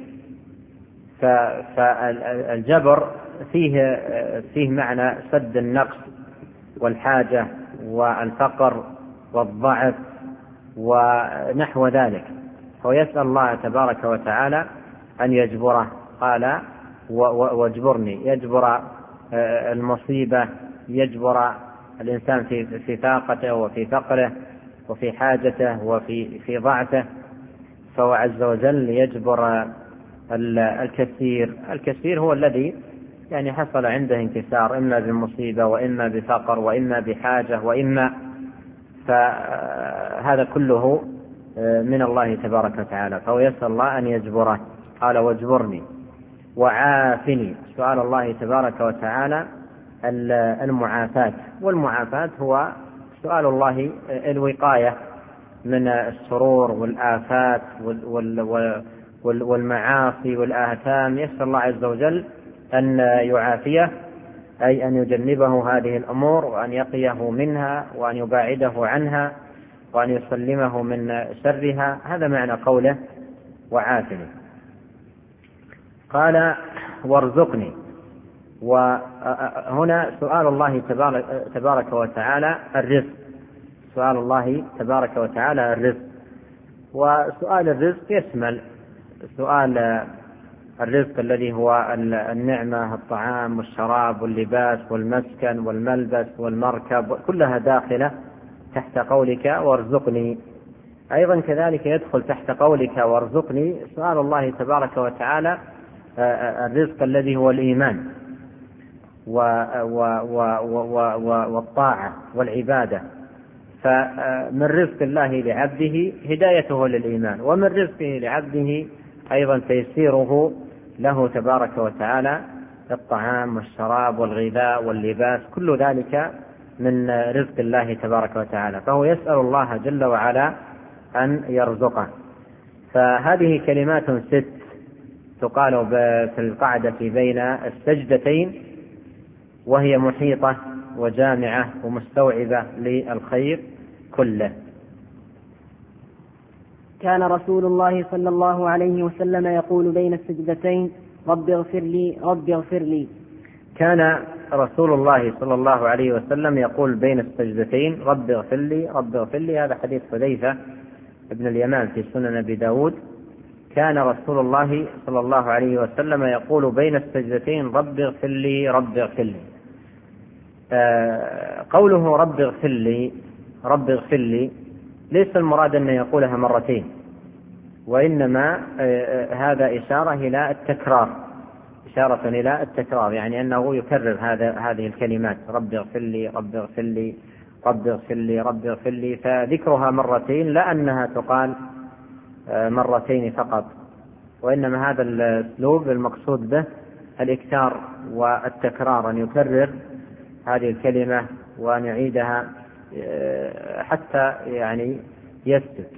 فالجبر فيه معنى سد النقص والحاجة والفقر والضعف ونحو ذلك، ويسأل الله تبارك وتعالى أن يجبره. قال واجبرني، يجبر المصيبة، يجبر الإنسان في فاقته وفي فقره وفي حاجته وفي ضعفه، فهو عز وجل يجبر الكثير. الكثير هو الذي يعني حصل عنده انكسار، إما بالمصيبة وإما بفقر وإما بحاجة وإما، فهذا كله من الله تبارك وتعالى، فهو يسأل الله أن يجبره. قال واجبرني. وعافني، سؤال الله تبارك وتعالى المعافاة. والمعافاة هو سؤال الله الوقاية من الشرور والآفات والمعاصي والآثام. يسأل الله عز وجل أن يعافيه، أي أن يجنبه هذه الأمور وأن يقيه منها وأن يباعده عنها وأن يسلمه من شرها. هذا معنى قوله وعافني. قال وارزقني. وهنا سؤال الله تبارك وتعالى الرزق، سؤال الله تبارك وتعالى الرزق. وسؤال الرزق يشمل سؤال الرزق الذي هو النعمة، الطعام والشراب واللباس والمسكن والملبس والمركب، كلها داخلة تحت قولك وارزقني. أيضا كذلك يدخل تحت قولك وارزقني سؤال الله تبارك وتعالى الرزق الذي هو الإيمان والطاعة والعبادة. فمن رزق الله لعبده هدايته للإيمان، ومن رزقه لعبده أيضا تيسيره له تبارك وتعالى الطعام والشراب والغذاء واللباس، كل ذلك من رزق الله تبارك وتعالى، فهو يسأل الله جل وعلا أن يرزقه. فهذه كلمات 6 تقال في القعدة بين السجدتين، وهي محيطة وجامعة ومستوعبة للخير كله. كان رسول الله صلى الله عليه وسلم يقول بين السجدتين رب اغفر لي رب اغفر لي. كان رسول الله صلى الله عليه وسلم يقول بين السجدتين رب اغفر لي رب اغفر لي. هذا حديث حذيفة ابن اليمان في سنن أبي داود. كان رسول الله صلى الله عليه وسلم يقول بين السجدتين رب اغفر لي رب اغفر لي. قوله رب اغفر لي رب اغفر لي ليس المراد أن يقولها مرتين، وإنما هذا إشارة إلى التكرار، إشارة إلى التكرار، يعني أنه يكرر هذه الكلمات رب اغفر لي رب اغفر لي رب اغفر لي رب اغفر لي، فذكرها مرتين لا أنها تقال مرتين فقط، وإنما هذا الأسلوب المقصود به الإكثار والتكرار، أن يكرر هذه الكلمة وأن يعيدها حتى يعني يسجد،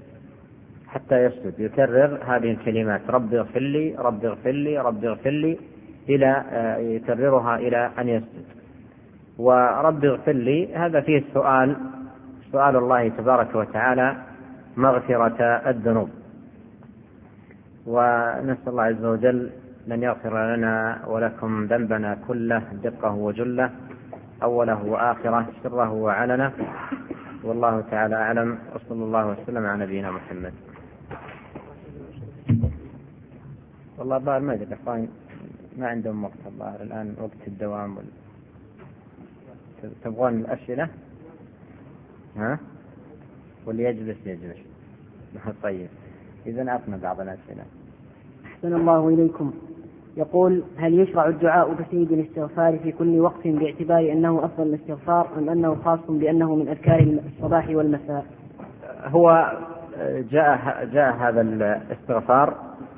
يكرر هذه الكلمات: رب اغفر لي، رب اغفر لي، رب اغفر لي، إلى يكررها إلى أن يسجد. ورب اغفر لي هذا فيه سؤال الله تبارك وتعالى مغفرة الذنوب، ونسأل الله عز وجل أن يغفر لنا ولكم ذنبنا كله دقه وجله، أوله وآخره، سره وعلنه، والله تعالى أعلم، وصلى الله وسلم على نبينا محمد. والله الظاهر ما أدري إخواني ما عندهم وقت، الظاهر الآن وقت الدوام تبغون الأسئلة؟ ها؟ واللي يجلس. طيب إذن أعطنا بعض الأسئلة. أحسن الله إليكم. يقول: هل يشرع الدعاء بسيد الاستغفار في كل وقت باعتبار أنه أفضل الاستغفار، أم أنه خاص بأنه من أذكار الصباح والمساء؟ هو جاء هذا الاستغفار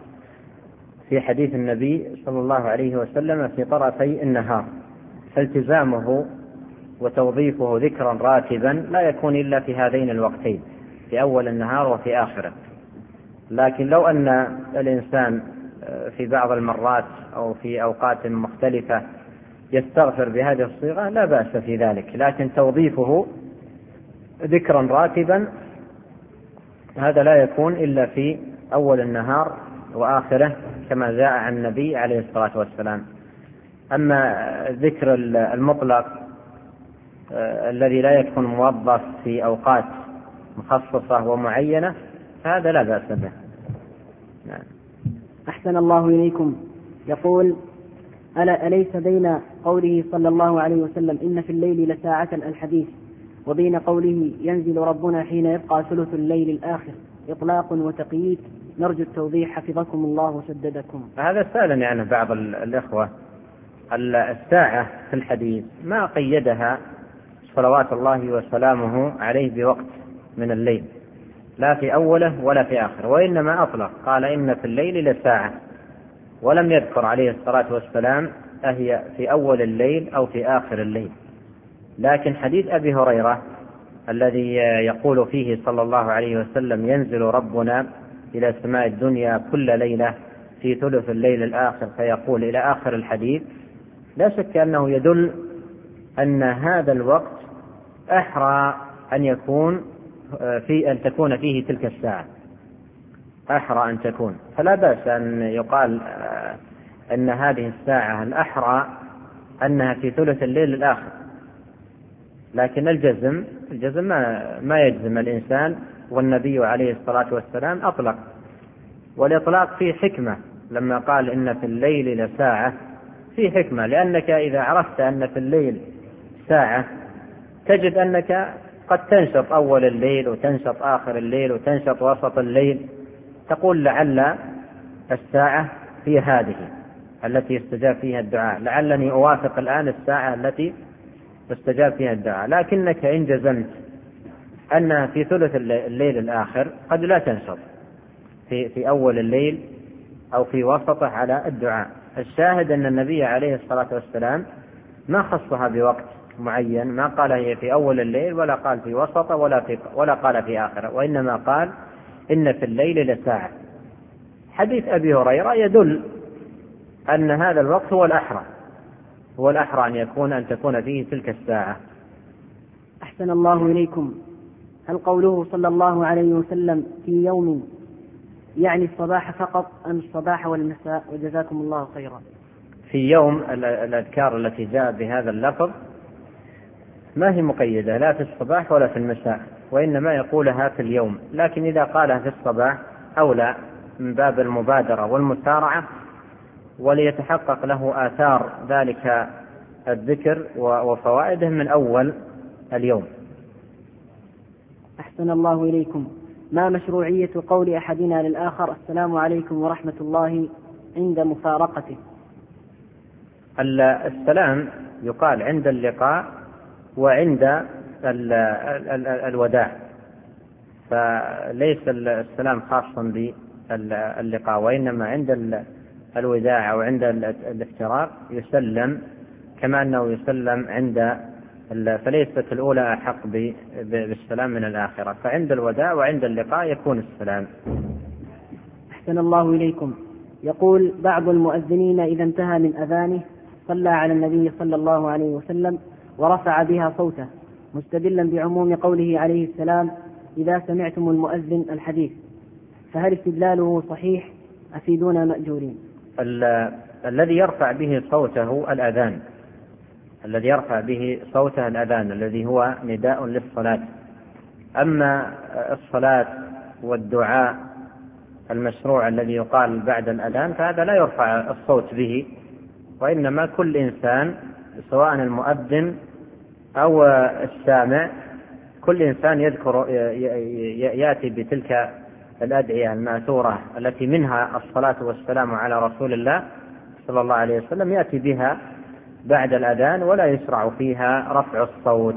في حديث النبي صلى الله عليه وسلم في طرفي النهار، فالتزامه وتوظيفه ذكرا راتبا لا يكون إلا في هذين الوقتين، في أول النهار وفي آخره. لكن لو أن الإنسان في بعض المرات أو في أوقات مختلفة يستغفر بهذه الصيغة لا بأس في ذلك، لكن توظيفه ذكرا راتبا هذا لا يكون إلا في أول النهار وآخره كما جاء عن النبي عليه الصلاة والسلام. أما الذكر المطلق الذي لا يكون موظف في أوقات مخصصة ومعينة هذا لا بأس به. نعم. أحسن الله إليكم. يقول: أليس بين قوله صلى الله عليه وسلم إن في الليل لساعة الحديث وبين قوله ينزل ربنا حين يبقى ثلث الليل الآخر إطلاق وتقييد؟ نرجو التوضيح حفظكم الله وسددكم. هذا سألني عنه بعض الإخوة. الساعة في الحديث ما قيدها صلوات الله وسلامه عليه بوقت من الليل، لا في أوله ولا في آخره، وإنما أطلق قال إن في الليل لساعة، ولم يذكر عليه الصلاة والسلام أهي في أول الليل أو في آخر الليل. لكن حديث أبي هريرة الذي يقول فيه صلى الله عليه وسلم ينزل ربنا إلى سماء الدنيا كل ليلة في ثلث الليل الآخر فيقول إلى آخر الحديث، لا شك أنه يدل أن هذا الوقت أحرى أن تكون فيه تلك الساعة، أحرى أن تكون، فلا بأس أن يقال أن هذه الساعة الأحرى أنها في ثلث الليل الآخر. لكن الجزم ما يجزم الإنسان، والنبي عليه الصلاة والسلام أطلق، والإطلاق فيه حكمة لما قال إن في الليل لساعة، فيه حكمة، لأنك إذا عرفت أن في الليل ساعة تجد أنك قد تنشط أول الليل وتنشط آخر الليل وتنشط وسط الليل، تقول لعل الساعة في هذه التي يستجاب فيها الدعاء، لعلني أوافق الآن الساعة التي يستجاب فيها الدعاء. لكنك إن جزمت أنها في ثلث الليل الآخر قد لا تنشط في أول الليل أو في وسطه على الدعاء. الشاهد أن النبي عليه الصلاة والسلام ما خصها بوقت معين، ما قال هي في أول الليل ولا قال في وسطه ولا قال في آخره، وإنما قال إن في الليل لساعة. حديث أبي هريرة يدل أن هذا الوقت هو الأحرى أن تكون فيه تلك الساعة. أحسن الله إليكم. هل قوله صلى الله عليه وسلم في يوم يعني الصباح فقط أم الصباح والمساء؟ وجزاكم الله خيرا. في يوم الأذكار التي جاء بهذا اللفظ ما هي مقيدة لا في الصباح ولا في المساء، وإنما يقولها في اليوم، لكن إذا قالها في الصباح أولى من باب المبادرة والمسارعة، وليتحقق له آثار ذلك الذكر وفوائده من أول اليوم. أحسن الله إليكم. ما مشروعية قول أحدنا للآخر السلام عليكم ورحمة الله عند مفارقته؟ السلام يقال عند اللقاء وعند الوداع، فليس السلام خاصا باللقاء، وإنما عند الوداع أو عند الافتراق يسلم كما أنه يسلم عند فليست الأولى أحق بالسلام من الآخرة، فعند الوداع وعند اللقاء يكون السلام. أحسن الله إليكم. يقول بعض المؤذنين إذا انتهى من أذانه صلى على النبي صلى الله عليه وسلم ورفع بها صوته مستدلا بعموم قوله عليه السلام إذا سمعتم المؤذن الحديث، فهل استدلاله صحيح؟ أفيدونا مأجورين. الذي يرفع به صوته الأذان، الذي يرفع به صوته الأذان الذي هو نداء للصلاة. أما الصلاة والدعاء المشروع الذي يقال بعد الأذان فهذا لا يرفع الصوت به، وإنما كل إنسان سواء المؤذن أو السامع كل إنسان يذكر يأتي بتلك الأدعية المأثورة التي منها الصلاة والسلام على رسول الله صلى الله عليه وسلم، يأتي بها بعد الأذان ولا يشرع فيها رفع الصوت.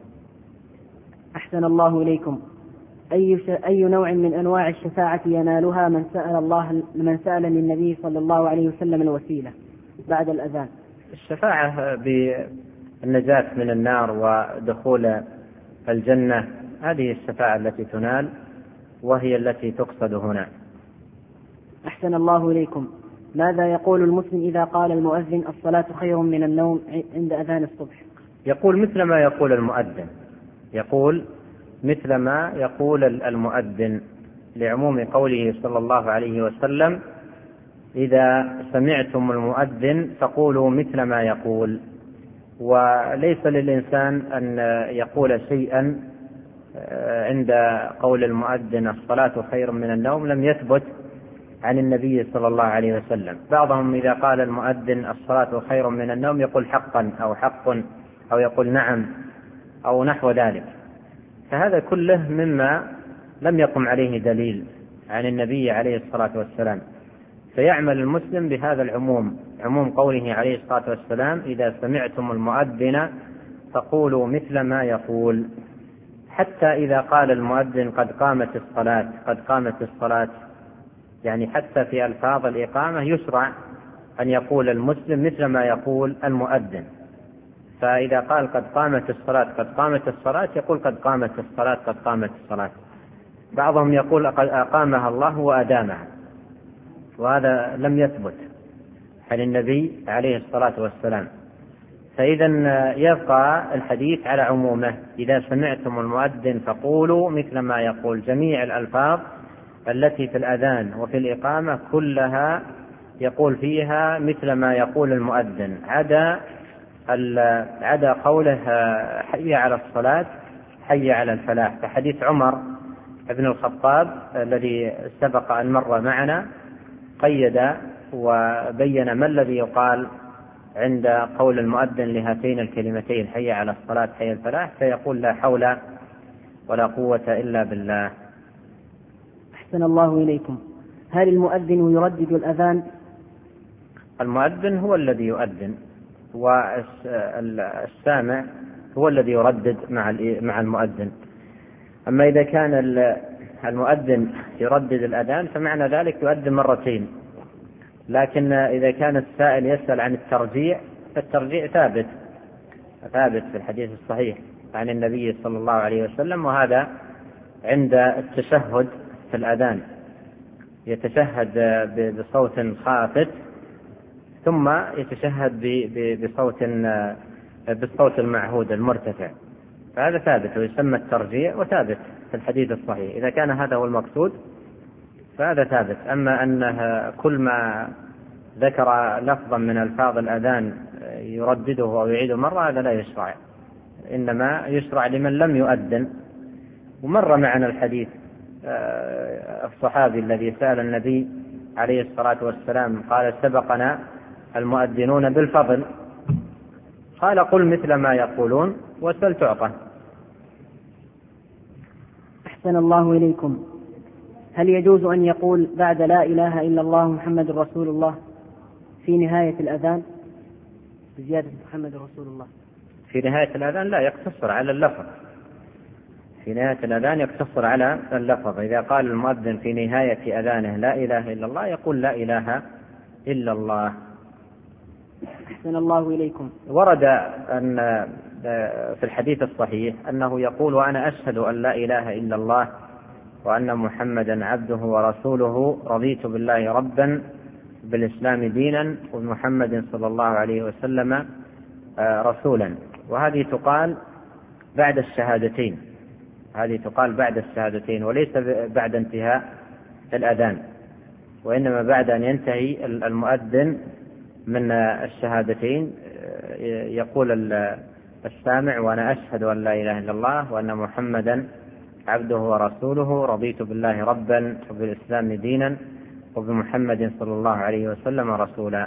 أحسن الله إليكم. أي نوع من أنواع الشفاعة ينالها من سأل للنبي صلى الله عليه وسلم الوسيلة بعد الأذان؟ الشفاعة بالنجاة من النار ودخول الجنة، هذه الشفاعة التي تنال وهي التي تقصد هنا. أحسن الله إليكم. ماذا يقول المسلم إذا قال المؤذن الصلاة خير من النوم عند أذان الصبح؟ يقول مثل ما يقول المؤذن، يقول مثل ما يقول المؤذن لعموم قوله صلى الله عليه وسلم إذا سمعتم المؤذن فقولوا مثل ما يقول. وليس للإنسان أن يقول شيئا عند قول المؤذن الصلاة خير من النوم لم يثبت عن النبي صلى الله عليه وسلم. بعضهم إذا قال المؤذن الصلاة خير من النوم يقول حقا أو حق أو يقول نعم أو نحو ذلك، فهذا كله مما لم يقم عليه دليل عن النبي عليه الصلاة والسلام. فيعمل المسلم بهذا العموم، عموم قوله عليه الصلاة والسلام إذا سمعتم المؤذن فقولوا مثل ما يقول. حتى إذا قال المؤذن قد قامت الصلاة، قد قامت الصلاة، يعني حتى في ألفاظ الإقامة يشرع أن يقول المسلم مثل ما يقول المؤذن. فإذا قال قد قامت الصلاة، قد قامت الصلاة، يقول قد قامت الصلاة، قد قامت الصلاة. بعضهم يقول قد أقامها الله وأدامها، وهذا لم يثبت عن النبي عليه الصلاة والسلام. فإذا يبقى الحديث على عمومه، إذا سمعتم المؤذن فقولوا مثل ما يقول. جميع الألفاظ التي في الأذان وفي الإقامة كلها يقول فيها مثل ما يقول المؤذن، عدا قوله حي على الصلاة حي على الفلاح. فحديث عمر بن الخطاب الذي سبق أن مر معنا قيد وبين ما الذي يقال عند قول المؤذن لهاتين الكلمتين حي على الصلاة حي الفلاح، فيقول لا حول ولا قوة إلا بالله. أحسن الله إليكم. هل المؤذن يردد الأذان؟ المؤذن هو الذي يؤذن، والسامع هو الذي يردد مع المؤذن. أما إذا كان المؤذن يردد الأذان فمعنى ذلك يؤذن مرتين. لكن إذا كان السائل يسأل عن الترجيع فالترجيع ثابت في الحديث الصحيح عن النبي صلى الله عليه وسلم، وهذا عند التشهد في الأذان يتشهد بصوت خافت ثم يتشهد بالصوت المعهود المرتفع، فهذا ثابت ويسمى الترجيع وثابت في الحديث الصحيح. إذا كان هذا هو المقصود فهذا ثابت. أما أنه كل ما ذكر لفظا من ألفاظ الأذان يردده أو يعيده مرة هذا لا يشرع، إنما يشرع لمن لم يؤذن. ومر معنا الحديث الصحابي الذي سأل النبي عليه الصلاة والسلام قال سبقنا المؤذنون بالفضل، قال قل مثل ما يقولون وسل تعطى. أحسن الله إليكم. هل يجوز أن يقول بعد لا إله إلا الله محمد رسول الله في نهاية الأذان بزيادة محمد رسول الله؟ في نهاية الأذان لا، يقتصر على اللفظ. في نهاية الأذان يقتصر على اللفظ. إذا قال المؤذن في نهاية أذانه لا إله إلا الله يقول لا إله إلا الله. أحسن الله إليكم. ورد أن في الحديث الصحيح أنه يقول: وأنا أشهد أن لا إله إلا الله وأن محمدا عبده ورسوله، رضيت بالله ربا، بالإسلام دينا، وبمحمد صلى الله عليه وسلم رسولا. وهذه تقال بعد الشهادتين، هذه تقال بعد الشهادتين، وليس بعد انتهاء الأذان، وإنما بعد أن ينتهي المؤذن من الشهادتين يقول السامع: وأنا أشهد أن لا إله إلا الله وأن محمدا عبده ورسوله، رضيت بالله ربا وبالإسلام دينا وبمحمد صلى الله عليه وسلم رسولا.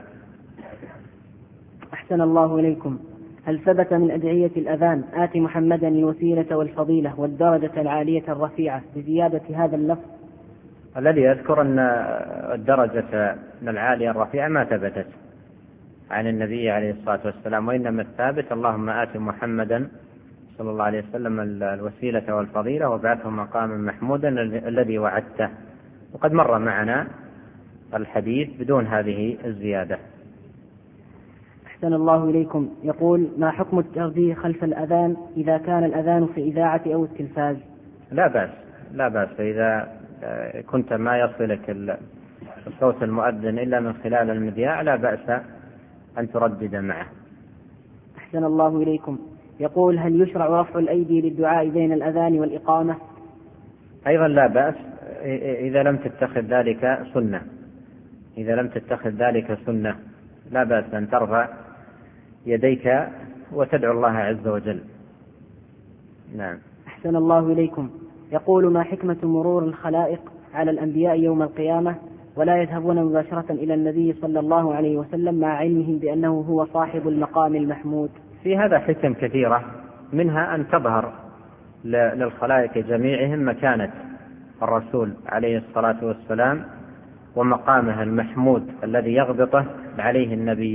أحسن الله إليكم. هل ثبت من أدعية الأذان: آت محمدا الوسيلة والفضيلة والدرجة العالية الرفيعة، بزيادة هذا اللفظ؟ الذي يذكر أن الدرجة العالية الرفيعة ما ثبتت عن النبي عليه الصلاة والسلام، وإنما الثابت: اللهم آت محمدا صلى الله عليه وسلم الوسيلة والفضيلة وابعثه مقاما محمودا الذي وعدته. وقد مر معنا الحديث بدون هذه الزيادة. أحسن الله إليكم. يقول: ما حكم الترديد خلف الأذان إذا كان الأذان في إذاعة أو التلفاز؟ لا بأس إذا كنت ما يصلك صوت المؤذن إلا من خلال المذياع لا بأس أن تردد معه. أحسن الله إليكم. يقول: هل يشرع رفع الأيدي للدعاء بين الأذان والإقامة؟ أيضا لا بأس إذا لم تتخذ ذلك سنة، إذا لم تتخذ ذلك سنة لا بأس أن ترفع يديك وتدعو الله عز وجل. نعم. أحسن الله إليكم. يقول: ما حكمة مرور الخلائق على الأنبياء يوم القيامة ولا يذهبون مباشرة إلى النبي صلى الله عليه وسلم مع علمهم بأنه هو صاحب المقام المحمود؟ في هذا حكم كثيرة، منها أن تظهر للخلائق جميعهم مكانة الرسول عليه الصلاة والسلام ومقامه المحمود الذي يغبطه عليه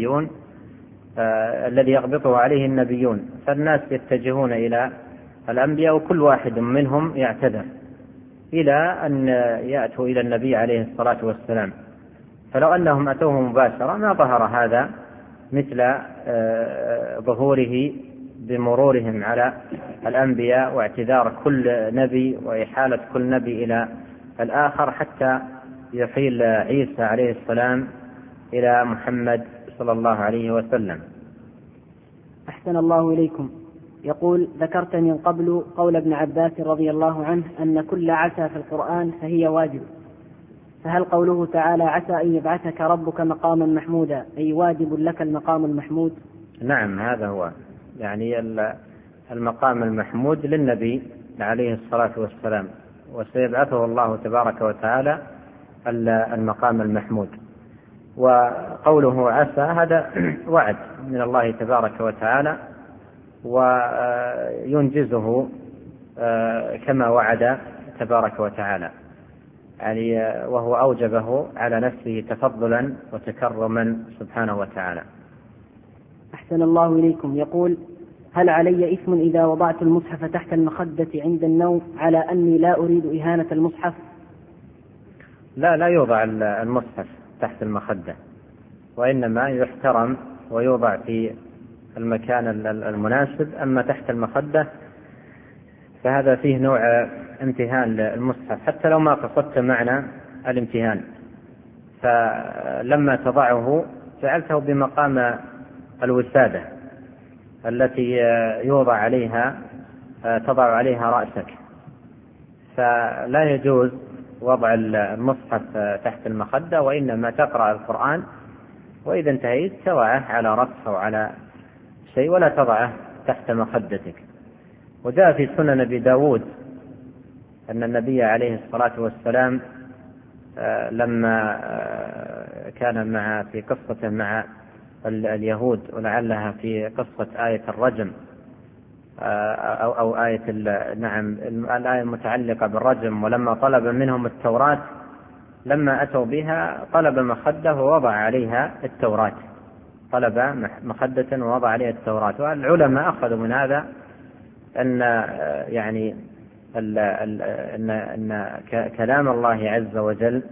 النبيون، فالناس يتجهون إلى الأنبياء وكل واحد منهم يعتذر إلى أن يأتوا إلى النبي عليه الصلاة والسلام. فلو أنهم أتوه مباشرة ما ظهر هذا مثل ظهوره بمرورهم على الأنبياء واعتذار كل نبي وإحالة كل نبي إلى الآخر حتى يحيل عيسى عليه السلام إلى محمد صلى الله عليه وسلم. أحسن الله إليكم. يقول: ذكرت من قبل قول ابن عباس رضي الله عنه أن كل عسى في القرآن فهي واجب، فهل قوله تعالى عسى أن يبعثك ربك مقاما محمودا أي واجب لك المقام المحمود؟ نعم، هذا هو، يعني المقام المحمود للنبي عليه الصلاة والسلام، وسيبعثه الله تبارك وتعالى المقام المحمود. وقوله عسى هذا وعد من الله تبارك وتعالى وينجزه كما وعد تبارك وتعالى، يعني وهو أوجبه على نفسه تفضلا وتكرما سبحانه وتعالى. أحسن الله إليكم. يقول: هل علي إثم إذا وضعت المصحف تحت المخدة عند النوم على أني لا أريد إهانة المصحف؟ لا يوضع المصحف تحت المخدة، وإنما يحترم ويوضع في المكان المناسب. أما تحت المخدة فهذا فيه نوع امتهان للمصحف حتى لو ما قصدت معنى الامتهان، فلما تضعه جعلته بمقام الوسادة التي يوضع عليها تضع عليها رأسك، فلا يجوز وضع المصحف تحت المخدة، وإنما تقرأ القرآن وإذا انتهيت تضعه على رأسه أو على شيء ولا تضعه تحت مخدتك. وجاء في سنن أبي داود أن النبي عليه الصلاة والسلام لما كان في قصته مع اليهود، ولعلها في قصة آية الرجم أو آية الآية المتعلقة بالرجم، ولما طلب منهم التوراة لما أتوا بها طلب مخدة ووضع عليها التوراة، طلب مخدة ووضع عليها التوراة. والعلماء أخذوا من هذا أن يعني أن كلام الله عز وجل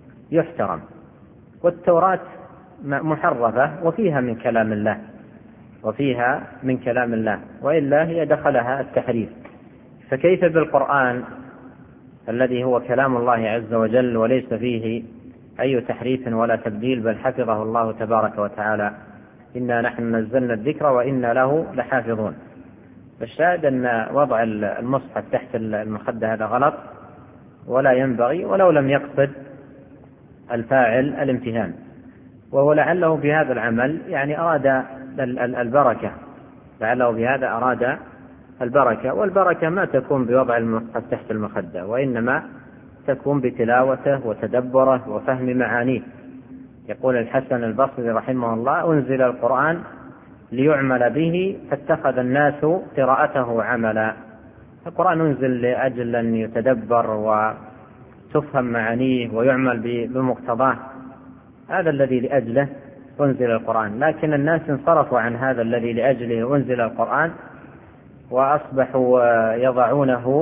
يحترم، والتوراة محرفة وفيها من كلام الله، وفيها من كلام الله، وإلا هي دخلها التحريف. فكيف بالقرآن الذي هو كلام الله عز وجل وليس فيه أي تحريف ولا تبديل، بل حفظه الله تبارك وتعالى: إنا نحن نزلنا الذكر وإنا له لحافظون. فالشاهد أن وضع المصحف تحت المخدة هذا غلط ولا ينبغي، ولو لم يقصد الفاعل الامتهان، وهو لعله بهذا العمل يعني أراد البركة، لعله بهذا أراد البركة، والبركة ما تكون بوضع المصحف تحت المخدة، وإنما تكون بتلاوته وتدبره وفهم معانيه. يقول الحسن البصري رحمه الله: أنزل القرآن ليعمل به فاتخذ الناس قراءته عملا. القرآن أنزل لأجل أن يتدبر وتفهم معانيه ويعمل بمقتضاه، هذا الذي لأجله أنزل القرآن. لكن الناس انصرفوا عن هذا الذي لأجله أنزل القرآن، وأصبحوا يضعونه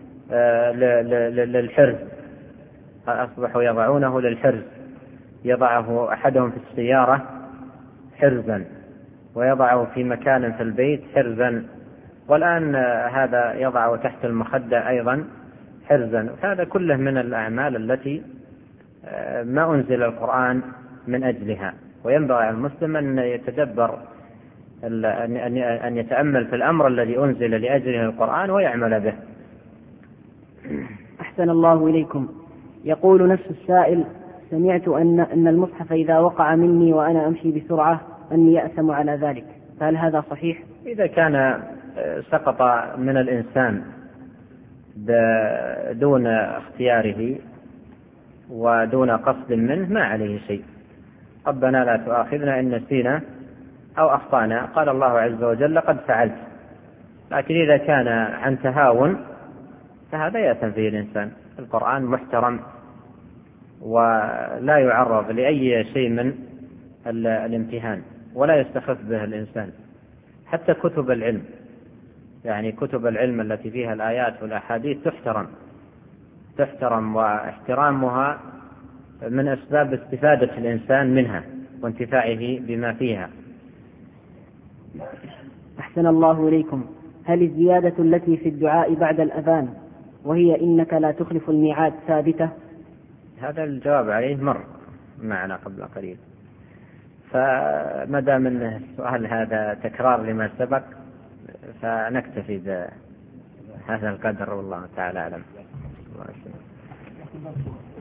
للحرز، أصبحوا يضعونه للحرز، يضعه أحدهم في السيارة حرزا، ويضعه في مكان في البيت حرزا، والآن هذا يضعه تحت المخدة أيضا حرزا. هذا كله من الأعمال التي ما أنزل القرآن من أجلها. وينبغي على المسلم أن يتدبر، أن يتأمل في الأمر الذي أنزل لأجله القرآن ويعمل به. أحسن الله إليكم. يقول نفس السائل: سمعت أن المصحف إذا وقع مني وأنا أمشي بسرعة أني يأثم على ذلك، فهل هذا صحيح؟ إذا كان سقط من الإنسان دون اختياره ودون قصد منه ما عليه شيء. ربنا لا تؤاخذنا إن نسينا أو أخطأنا، قال الله عز وجل: قد فعلت. لكن إذا كان عن تهاون فهذا يأثم فيه الإنسان. القرآن محترم ولا يعرض لأي شيء من الامتهان، ولا يستخف به الإنسان. حتى كتب العلم، يعني كتب العلم التي فيها الآيات والأحاديث تحترم، واحترامها من أسباب استفادة الإنسان منها وانتفاعه بما فيها. أحسن الله إليكم. هل الزيادة التي في الدعاء بعد الأذان وهي إنك لا تخلف الميعاد ثابتة؟ هذا الجواب عليه مر معنا قبل قليل، فما دام أن السؤال هذا تكرار لما سبق فنكتفي بهذا القدر، والله تعالى أعلم.